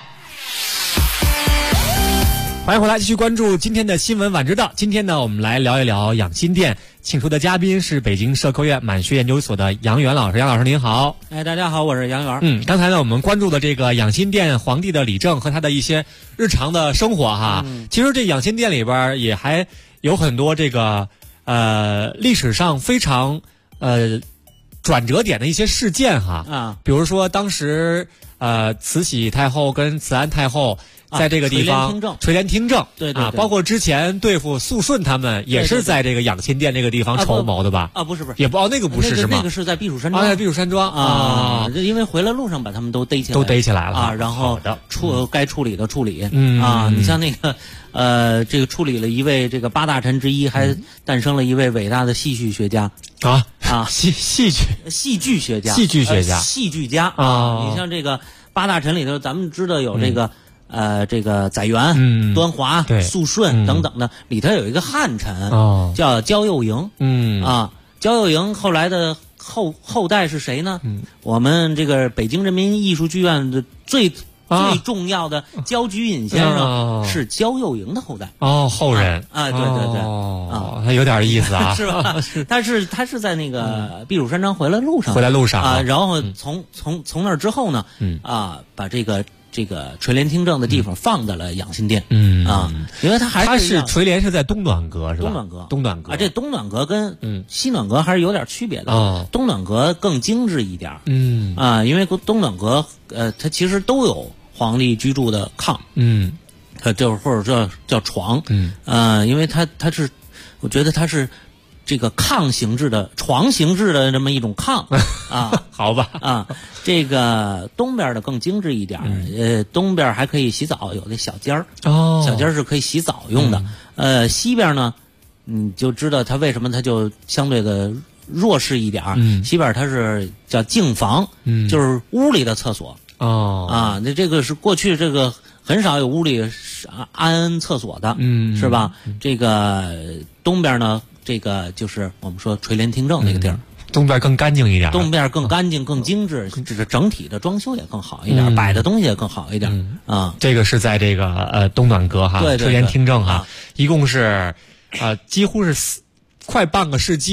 S5: 欢迎回来，继续关注今天的新闻晚知道。今天呢，我们来聊一聊养心殿，请出的嘉宾是北京社科院满学研究所的杨元老师。杨老师您好。
S17: 哎，大家好，我是杨元。
S5: 刚才呢，我们关注的这个养心殿皇帝的理政和他的一些日常的生活哈。其实这养心殿里边也还有很多这个历史上非常转折点的一些事件哈。比如说当时慈禧太后跟慈安太后在这个地方垂帘听政，
S17: 对对，
S5: 包括之前对付肃顺他们也是在这个养心殿这个地方筹谋的吧？
S17: 不是，
S5: 也不那个不是是吗？
S17: 那个是在避暑山庄，
S5: 在避暑山庄
S17: 因为回来路上把他们都逮起来了然后该处理的处理你像那个这个处理了一位这个8大臣之一，还诞生了一位伟大的戏剧学家戏剧学家，戏剧家你像这个8大臣里头，咱们知道有这个这个载垣、端华、肃顺等等的，里头有一个汉臣叫焦佑营焦佑营后来的后代是谁呢？我们这个北京人民艺术剧院的最重要的焦菊隐先生是焦佑营的后代
S5: 后人
S17: 对
S5: 他有点意思
S17: 是吧？但是他是在那个避暑山庄回来路上然后从那儿之后呢把这个垂帘听政的地方放在了养心殿因为
S5: 它是垂帘是在东暖阁是吧？东暖阁
S17: 这东暖阁跟西暖阁还是有点区别的东暖阁更精致一点因为东暖阁它其实都有皇帝居住的炕就是或者叫床因为它是我觉得它是这个炕形制的床形制的这么一种炕
S5: 好吧
S17: 这个东边的更精致一点东边还可以洗澡，有的小间儿小间儿是可以洗澡用的西边呢你就知道它为什么它就相对的弱势一点西边它是叫净房就是屋里的厕所那这个是过去这个很少有屋里安厕所的是吧？这个东边呢这个就是我们说垂帘听政那个地儿
S5: 东边更干净一点，
S17: 东边更干净更精致这个整体的装修也更好一点摆的东西也更好一点
S5: 这个是在这个东暖阁哈垂帘听政哈一共是几乎是快半个世纪吧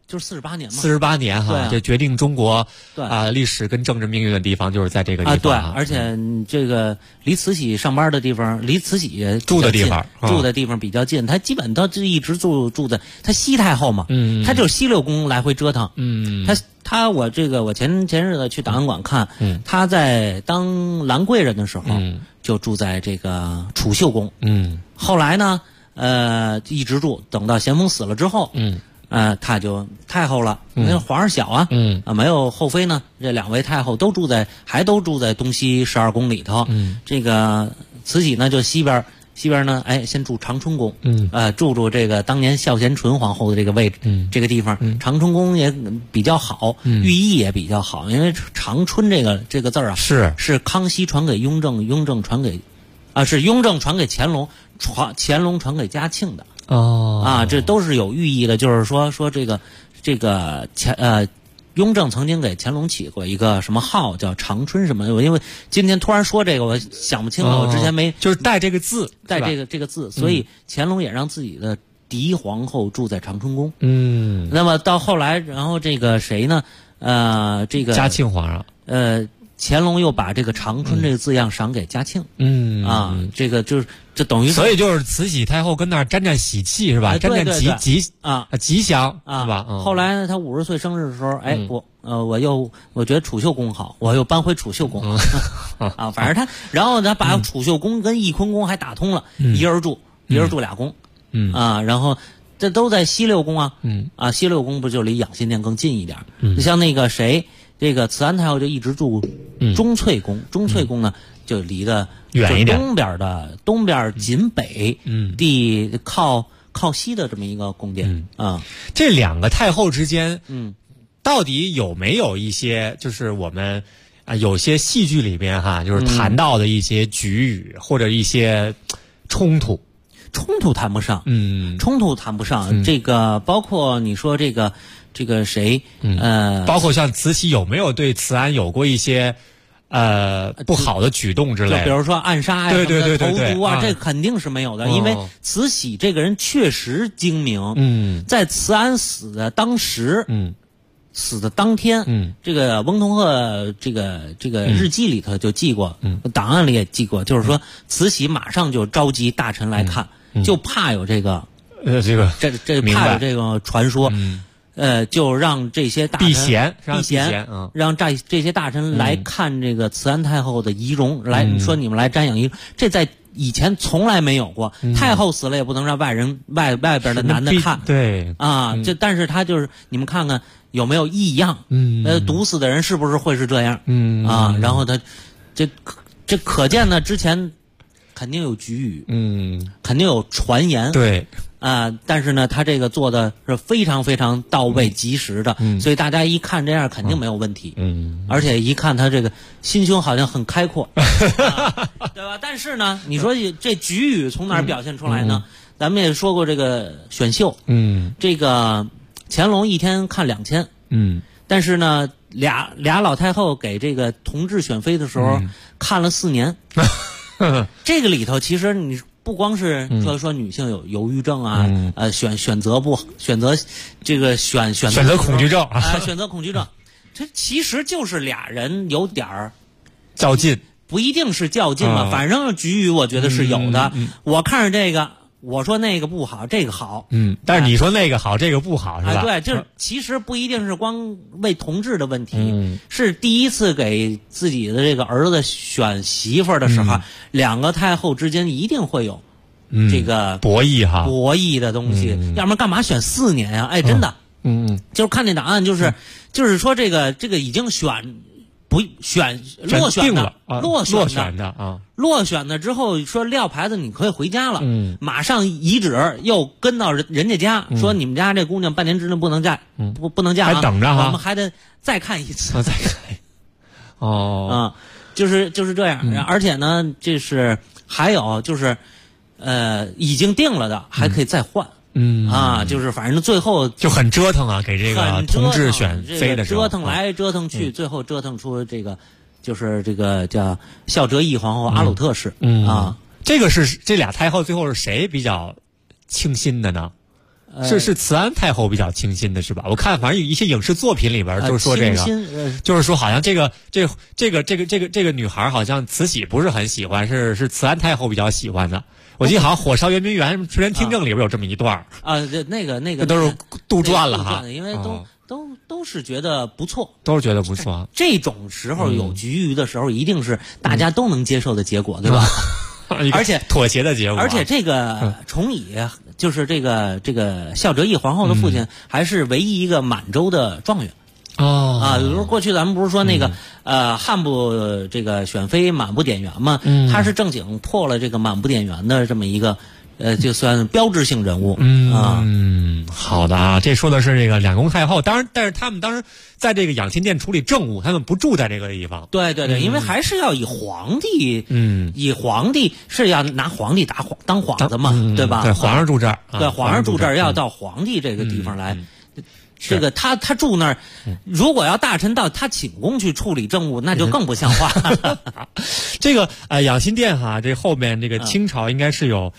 S17: 就是48年嘛
S5: ，48年哈，这决定中国历史跟政治命运的地方就是在这个地方
S17: 对，而且这个离慈禧上班的地方，离慈禧
S5: 住的地
S17: 方比较近，他基本他就一直住在他西太后嘛，他就是西六宫来回折腾，我前日子去档案馆看，他在当兰贵人的时候，就住在这个储秀宫，后来呢，一直住，等到咸丰死了之后，他就太后了，因为皇上小啊，没有后妃呢，这2位太后都住在东西12宫里头，这个慈禧呢就西边呢，先住长春宫，住这个当年孝贤纯皇后的这个位置，这个地方，长春宫也比较好，寓意也比较好，因为长春这个字啊，是康熙传给雍正，雍正传给，是雍正传给乾隆，乾隆传给嘉庆的。这都是有寓意的，就是说这个雍正曾经给乾隆起过一个什么号叫长春什么，因为今天突然说这个我想不清了，我之前没
S5: 就是带这个字，
S17: 带这个字，所以乾隆也让自己的第一皇后住在长春宫。那么到后来，然后这个谁呢？这个
S5: 嘉庆皇上，
S17: 乾隆又把这个长春这个字样赏给嘉庆。这个就是这等于，
S5: 所以就是慈禧太后跟那儿沾喜气是吧？沾吉祥是吧？
S17: 后来呢，他50岁生日的时候，我觉得储秀宫好，我又搬回储秀宫反正然后他把储秀宫跟翊坤宫还打通了，一人住俩宫，然后这都在西六宫西六宫不就离养心殿更近一点？像那个谁。这个慈安太后就一直住中翠宫，中翠宫呢就离得
S5: 远一点，
S17: 东边紧北，靠西的这么一个宫殿
S5: 这2个太后之间，到底有没有一些就是我们有些戏剧里边就是谈到的一些局语或者一些冲突
S17: 谈不上，冲突谈不上，这个包括你说这个谁，
S5: 包括像慈禧有没有对慈安有过一些不好的举动之类的，
S17: 就比如说暗杀呀、投毒这肯定是没有的，因为慈禧这个人确实精明，在慈安死的当时，死的当天，这个翁同龢这个日记里头就记过，档案里也记过，就是说慈禧马上就召集大臣来看，就怕有这个怕有这个传说。就让这些大臣
S5: 避嫌，
S17: 让这些大臣来看这个慈安太后的仪容，来说你们来瞻仰仪，这在以前从来没有过。太后死了也不能让外边的男的看，
S5: 对
S17: 但是他就是你们看看有没有异样，毒死的人是不是会是这样，然后他这可见呢，之前肯定有局语，肯定有传言，
S5: 对。
S17: 但是呢，他这个做的是非常非常到位、及时的，所以大家一看这样肯定没有问题，而且一看他这个心胸好像很开阔，对吧？但是呢，你说这局语从哪儿表现出来呢？咱们也说过这个选秀，这个乾隆一天看2000，但是呢，俩老太后给这个同治选妃的时候看了4年，这个里头其实你。不光是说女性有忧郁症选择这个选择
S5: 恐惧症
S17: 选择恐惧症，这其实就是俩人有点儿
S5: 较劲，
S17: 不一定是较劲嘛，反正局语我觉得是有的。我看着这个，我说那个不好，这个好，
S5: 但是你说那个好，这个不好，是吧？
S17: 对，这其实不一定是光为同治的问题，是第一次给自己的这个儿子选媳妇儿的时候，2个太后之间一定会有这个
S5: 博弈
S17: 的东西，要不然干嘛选4年呀？真的，就是看那档案，就是说这个已经落选的之后说撂牌子你可以回家了，马上遗旨又跟到人家家，说你们家这姑娘半年之内不能嫁，不能嫁，
S5: 还等着
S17: 我们还得再看一次，
S5: 再看，
S17: 就是这样，而且呢，这是还有就是已经定了的还可以再换。就是反正最后
S5: 就很折腾啊，给这个同治选妃的时候，
S17: 折腾来折腾去，最后折腾出这个就是这个叫孝哲懿皇后阿鲁特氏
S5: 这个是这俩太后最后是谁比较倾心的呢？ 是慈安太后比较倾心的是吧？我看反正有一些影视作品里边就是说这个，就是说好像这个女孩好像慈禧不是很喜欢，是慈安太后比较喜欢的。我记得好像《火烧圆明园》垂帘听政里边有这么一段
S17: 那个
S5: 这都是杜撰了哈，
S17: 因为都是觉得不错，
S5: 都是觉得不错。
S17: 这种时候有局的时候，一定是大家都能接受的结果，对吧？而且
S5: 妥协的结果。
S17: 而且这个崇乙就是这个孝哲义皇后的父亲，还是唯一一个满洲的状元。比如过去咱们不是说那个汉部这个选妃满不点员嘛，他是正经破了这个满不点员的这么一个就算标志性人物。
S5: 好的啊，这说的是这个两宫太后，但是他们当时在这个养心殿处理政务，他们不住在这个地方。
S17: 对，因为还是要以皇帝，以皇帝是要拿皇帝当幌子嘛，对吧？
S5: 对，皇上住这儿，
S17: 对，皇上住这儿要到皇帝这个地方来。这个他住那儿，如果要大臣到他寝宫去处理政务，那就更不像话了。
S5: 这个养心殿哈，这后面这个清朝应该有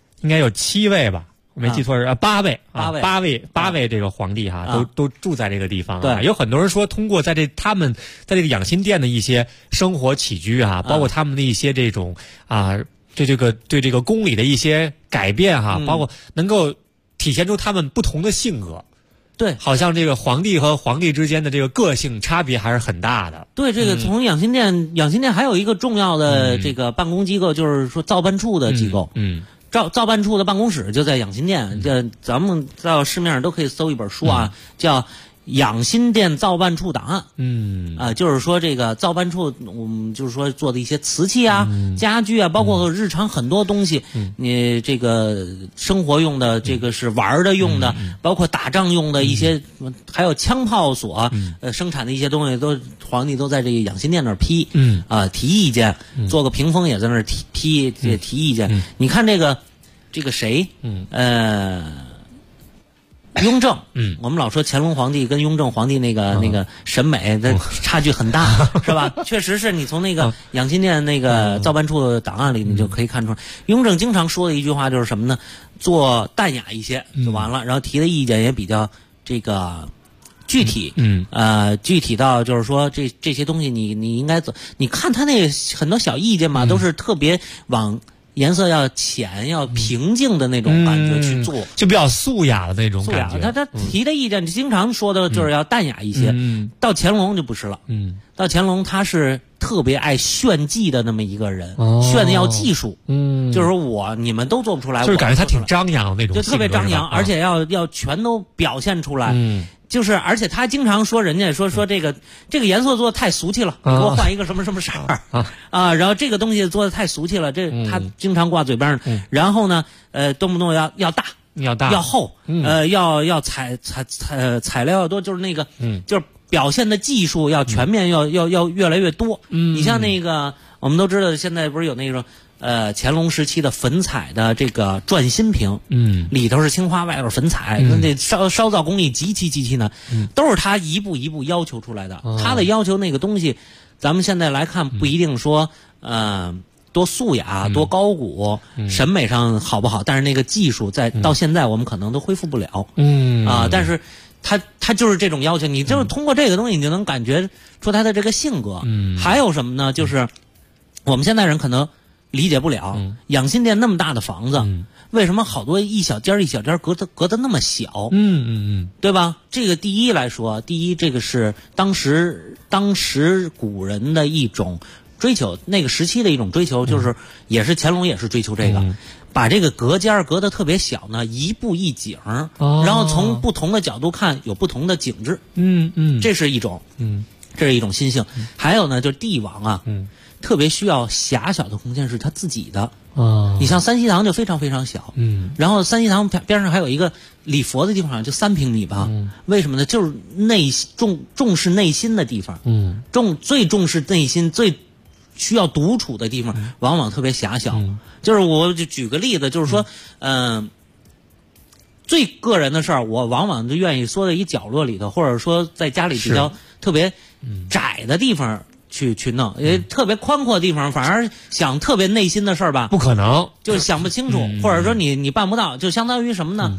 S5: 7位吧，我没记错是8位这个皇帝哈，都住在这个地方。
S17: 对，
S5: 有很多人说通过他们在这个养心殿的一些生活起居啊，包括他们的一些这种对这个宫里的一些改变哈，包括能够体现出他们不同的性格。
S17: 对，
S5: 好像这个皇帝和皇帝之间的这个个性差别还是很大的。
S17: 对，这个从养心殿还有一个重要的这个办公机构，就是说造办处的机构。造办处的办公室就在养心殿。咱们到市面上都可以搜一本书啊，叫养心殿造办处档案。就是说这个造办处，我们就是说做的一些瓷器啊、家具啊，包括日常很多东西，你这个生活用的，这个是玩的用的，包括打仗用的一些，还有枪炮所生产的一些东西，皇帝都在这个养心殿那儿批，提意见，做个屏风也在那儿提意见。你看这个谁，雍正，我们老说乾隆皇帝跟雍正皇帝那个审美的差距很大，是吧？确实是你从那个养心殿那个造办处的档案里，你就可以看出来，雍正经常说的一句话就是什么呢？做淡雅一些就完了，然后提的意见也比较这个具体，具体到就是说这些东西你应该走，你看他那很多小意见嘛，都是特别往颜色要浅、要平静的那种感觉去做，
S5: 就比较素雅的那种感觉。
S17: 他提的意见，经常说的就是要淡雅一些。到乾隆就不是了。到乾隆他是特别爱炫技的那么一个人，炫的要技术。就是说你们都做不出来，
S5: 就是感觉他挺张扬那种，
S17: 就特别张扬，而且要全都表现出来。就是而且他经常说人家说这个颜色做的太俗气了，你给我换一个什么什么色儿然后这个东西做的太俗气了，这他经常挂嘴边上。然后呢动不动要大要厚，要材料要多，就是那个就是表现的技术要全面，要越来越多。你像那个我们都知道现在不是有那种乾隆时期的粉彩的这个转心瓶，里头是青花，外头是粉彩，那烧造工艺极其难，都是他一步一步要求出来的。他的要求那个东西，咱们现在来看不一定说多素雅、多高古，审美上好不好，但是那个技术到现在我们可能都恢复不了。但是他就是这种要求，你就是通过这个东西，你就能感觉出他的这个性格。还有什么呢？就是我们现在人可能理解不了，养心殿那么大的房子，为什么好多一小间隔得那么小？对吧？这个第一来说，这个是当时古人的一种追求，那个时期的一种追求，就是也是乾隆也是追求这个，把这个隔间隔得特别小呢，一步一景，然后从不同的角度看有不同的景致。这是一种，这是一种心性。还有呢，就是帝王特别需要狭小的空间是他自己的。你像三希堂就非常非常小，然后三希堂边上还有一个礼佛的地方，就3平米吧。为什么呢？就是重视内心的地方，最重视内心、最需要独处的地方，往往特别狭小。就是我就举个例子，就是说，最个人的事儿，我往往就愿意缩在一角落里头，或者说在家里比较特别窄的地方去弄，特别宽阔的地方，反而想特别内心的事儿吧，
S5: 不可能，
S17: 就想不清楚，或者说你办不到，就相当于什么呢？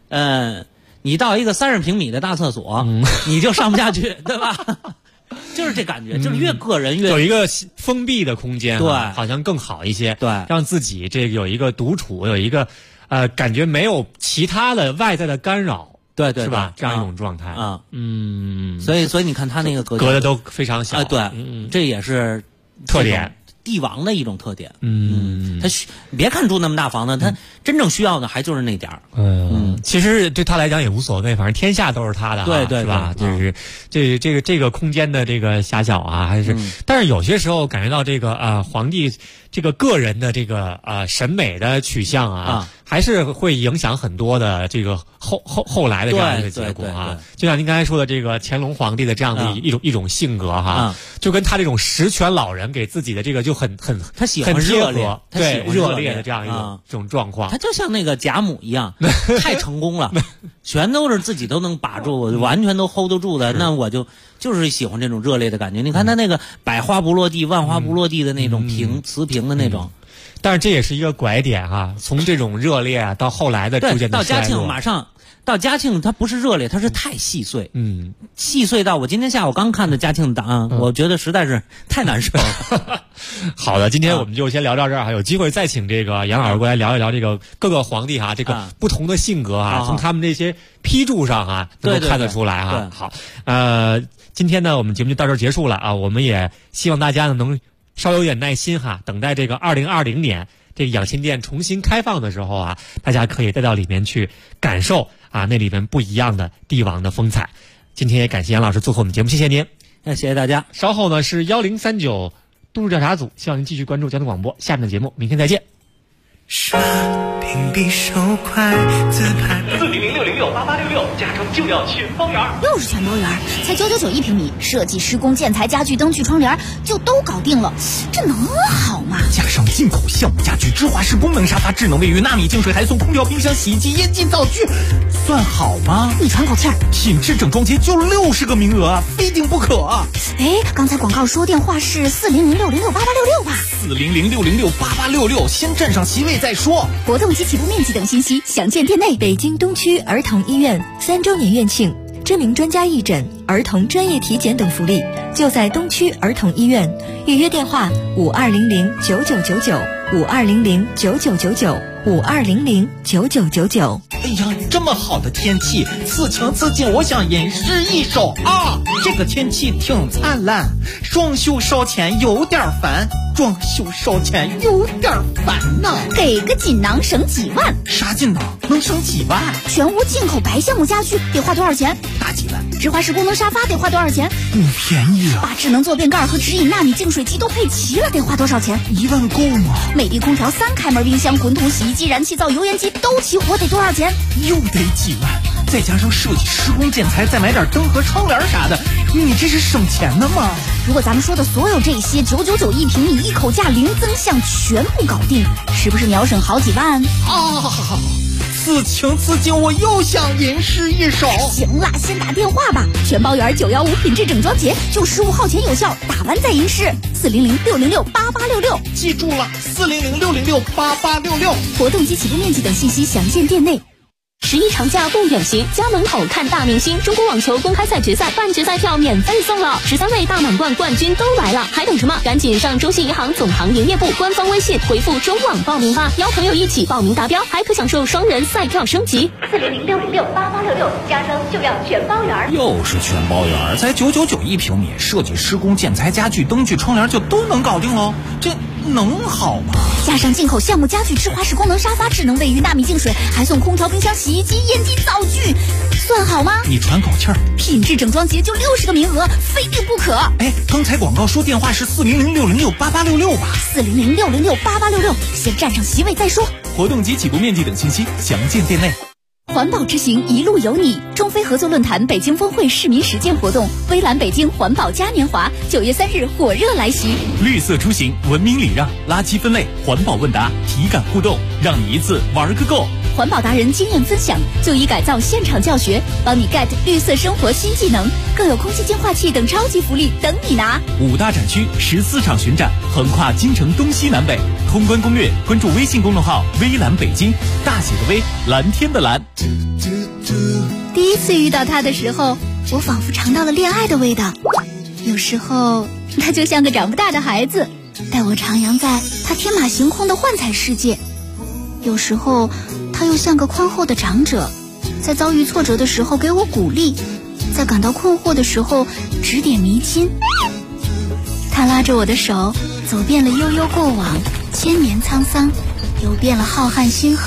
S17: 你到一个30平米的大厕所，你就上不下去，对吧？就是这感觉，就是越个人越
S5: 有一个封闭的空间，
S17: 对，
S5: 好像更好一些，
S17: 对，
S5: 让自己这个有一个独处，有一个感觉没有其他的外在的干扰，
S17: 对，
S5: 是吧？这样一种状态
S17: 啊，所以你看他那个
S5: 隔的都非常小，
S17: 对，这也是
S5: 特点。
S17: 帝王的一种特点，他别看住那么大房子，他真正需要的还就是那点儿，
S5: 其实对他来讲也无所谓，反正天下都是他的，
S17: 对，
S5: 是吧？就是这个空间的这个狭小啊，还是，但是有些时候感觉到这个皇帝这个个人的这个审美的取向啊，还是会影响很多的这个后来的这样一个结果啊。就像您刚才说的这个乾隆皇帝的这样的一种性格哈，就跟他这种实权老人给自己的这个就很
S17: 他喜欢热烈，
S5: 对热烈的这样一种状况。
S17: 他就像那个贾母一样，太成功了，全都是自己都能把住，完全都 hold 得住的。那我就是喜欢这种热烈的感觉。你看他那个百花不落地，万花不落地的那种瓷平的那种。
S5: 但是这也是一个拐点哈，从这种热烈啊到后来的逐渐的
S17: 到嘉庆马上。到嘉庆，它不是热烈，它是太细碎，细碎到我今天下午刚看的嘉庆档案，我觉得实在是太难受了。
S5: 好的，今天我们就先聊到这儿哈，有机会再请这个杨老师过来聊一聊这个各个皇帝哈，这个不同的性格啊，从他们这些批注上啊，能够看得出来哈。好，今天呢，我们节目就到这儿结束了啊，我们也希望大家呢能稍有点耐心哈，等待这个2020年这个养心殿重新开放的时候啊，大家可以带到里面去感受啊，那里面不一样的帝王的风采。今天也感谢杨老师做客我们节目，谢谢您。
S17: 谢谢大家。
S5: 稍后呢是1039都市调查组，希望您继续关注交通广播。下面的节目，明天再见。
S21: 刷屏比手快，自拍
S6: 400-606-8866，加州就要全包圆，
S19: 又是全包圆，才9991平米，设计、施工、建材、家具、灯具、窗帘就都搞定了，这能好吗？
S20: 加上进口项目家具、芝华士功能沙发、智能卫浴、纳米净水，还送空调、冰箱、洗衣机、烟机、灶具，算好吗？
S19: 你喘口气儿，
S20: 品质整装节就60个名额，非订不可。
S19: 哎，刚才广告说电话是400-606-8866吧
S20: ？400-606-8866，先占上席位再说。
S19: 活动及起步面积等信息详见店内。
S2: 北京东区儿童医院3周年院庆，知名专家义诊、儿童专业体检等福利，就在东区儿童医院。预约电话5200-9999，5200-9999，5200-9999。
S20: 哎呀，这么好的天气，此情此景，我想吟诗一首啊！这个天气挺灿烂，装修烧钱有点烦，装修烧钱有点烦呐。
S19: 给个锦囊省几万？
S20: 啥锦囊能省几万？
S19: 全屋进口白橡木家具得花多少钱？
S20: 大几万。
S19: 芝华士功能沙发得花多少钱？
S20: 不便宜啊。
S19: 把智能坐便盖和直饮纳米净水机都配齐了，得花多少钱
S20: ？1万够吗？
S19: 美的空调、3开门冰箱、滚筒洗衣机、燃气灶、油烟机都齐活，得多少钱？
S20: 又得几万，再加上设计、施工、建材，再买点灯和窗帘啥的，你这是省钱的吗？
S19: 如果咱们说的所有这些9991平米，一口价零增项，全部搞定，是不是秒省好几万
S20: 啊？此情此景，我又想吟诗一首。
S19: 行了，先打电话吧，全包圆915品质整装节，就15号前有效，打完再吟诗。400-606-8866，
S20: 记住了，400-606-8866。
S19: 活动及起步面积等信息详见店内。
S11: 11长假不远行，家门口看大明星。中国网球公开赛决赛半决赛票免费送了，13位大满贯冠军都来了，还等什么？赶紧上中信银行总行营业部官方微信回复中网报名吧，邀朋友一起报名达标，还可享受双人赛票升级。
S19: 400-606-8866，加州就要全包圆。
S20: 又是全包圆，才9991平米，设计、施工、建材、家具、灯具、窗帘就都能搞定喽，这能好吗？
S19: 加上进口项目家具、芝华士功能沙发、智能卫浴、纳米净水，还送空调、冰箱、洗衣机、烟机、灶具，算好吗？
S20: 你喘口气儿。
S19: 品质整装节就60个名额，非订不可。
S20: 哎，刚才广告说电话是400-606-8866吧
S19: ？400-606-8866，先占上席位再说。
S6: 活动及起步面积等信息详见店内。
S19: 环保之行，一路有你。中非合作论坛北京峰会市民实践活动，微蓝北京环保嘉年华9月3日火热来袭。
S6: 绿色出行，文明礼让，垃圾分类，环保问答，体感互动，让你一次玩个够。
S19: 环保达人经验分享，就医改造现场教学，帮你 get 绿色生活新技能，更有空气净化器等超级福利等你拿。
S6: 5大展区，14场巡展，横跨京城东西南北。通关攻略，关注微信公众号“微蓝北京”，大写的微，蓝天的蓝。
S4: 第一次遇到他的时候，我仿佛尝到了恋爱的味道。有时候他就像个长不大的孩子，带我徜徉在他天马行空的幻彩世界。有时候他又像个宽厚的长者，在遭遇挫折的时候给我鼓励，在感到困惑的时候指点迷津。他拉着我的手，走遍了悠悠过往，千年沧桑，游遍了浩瀚星河。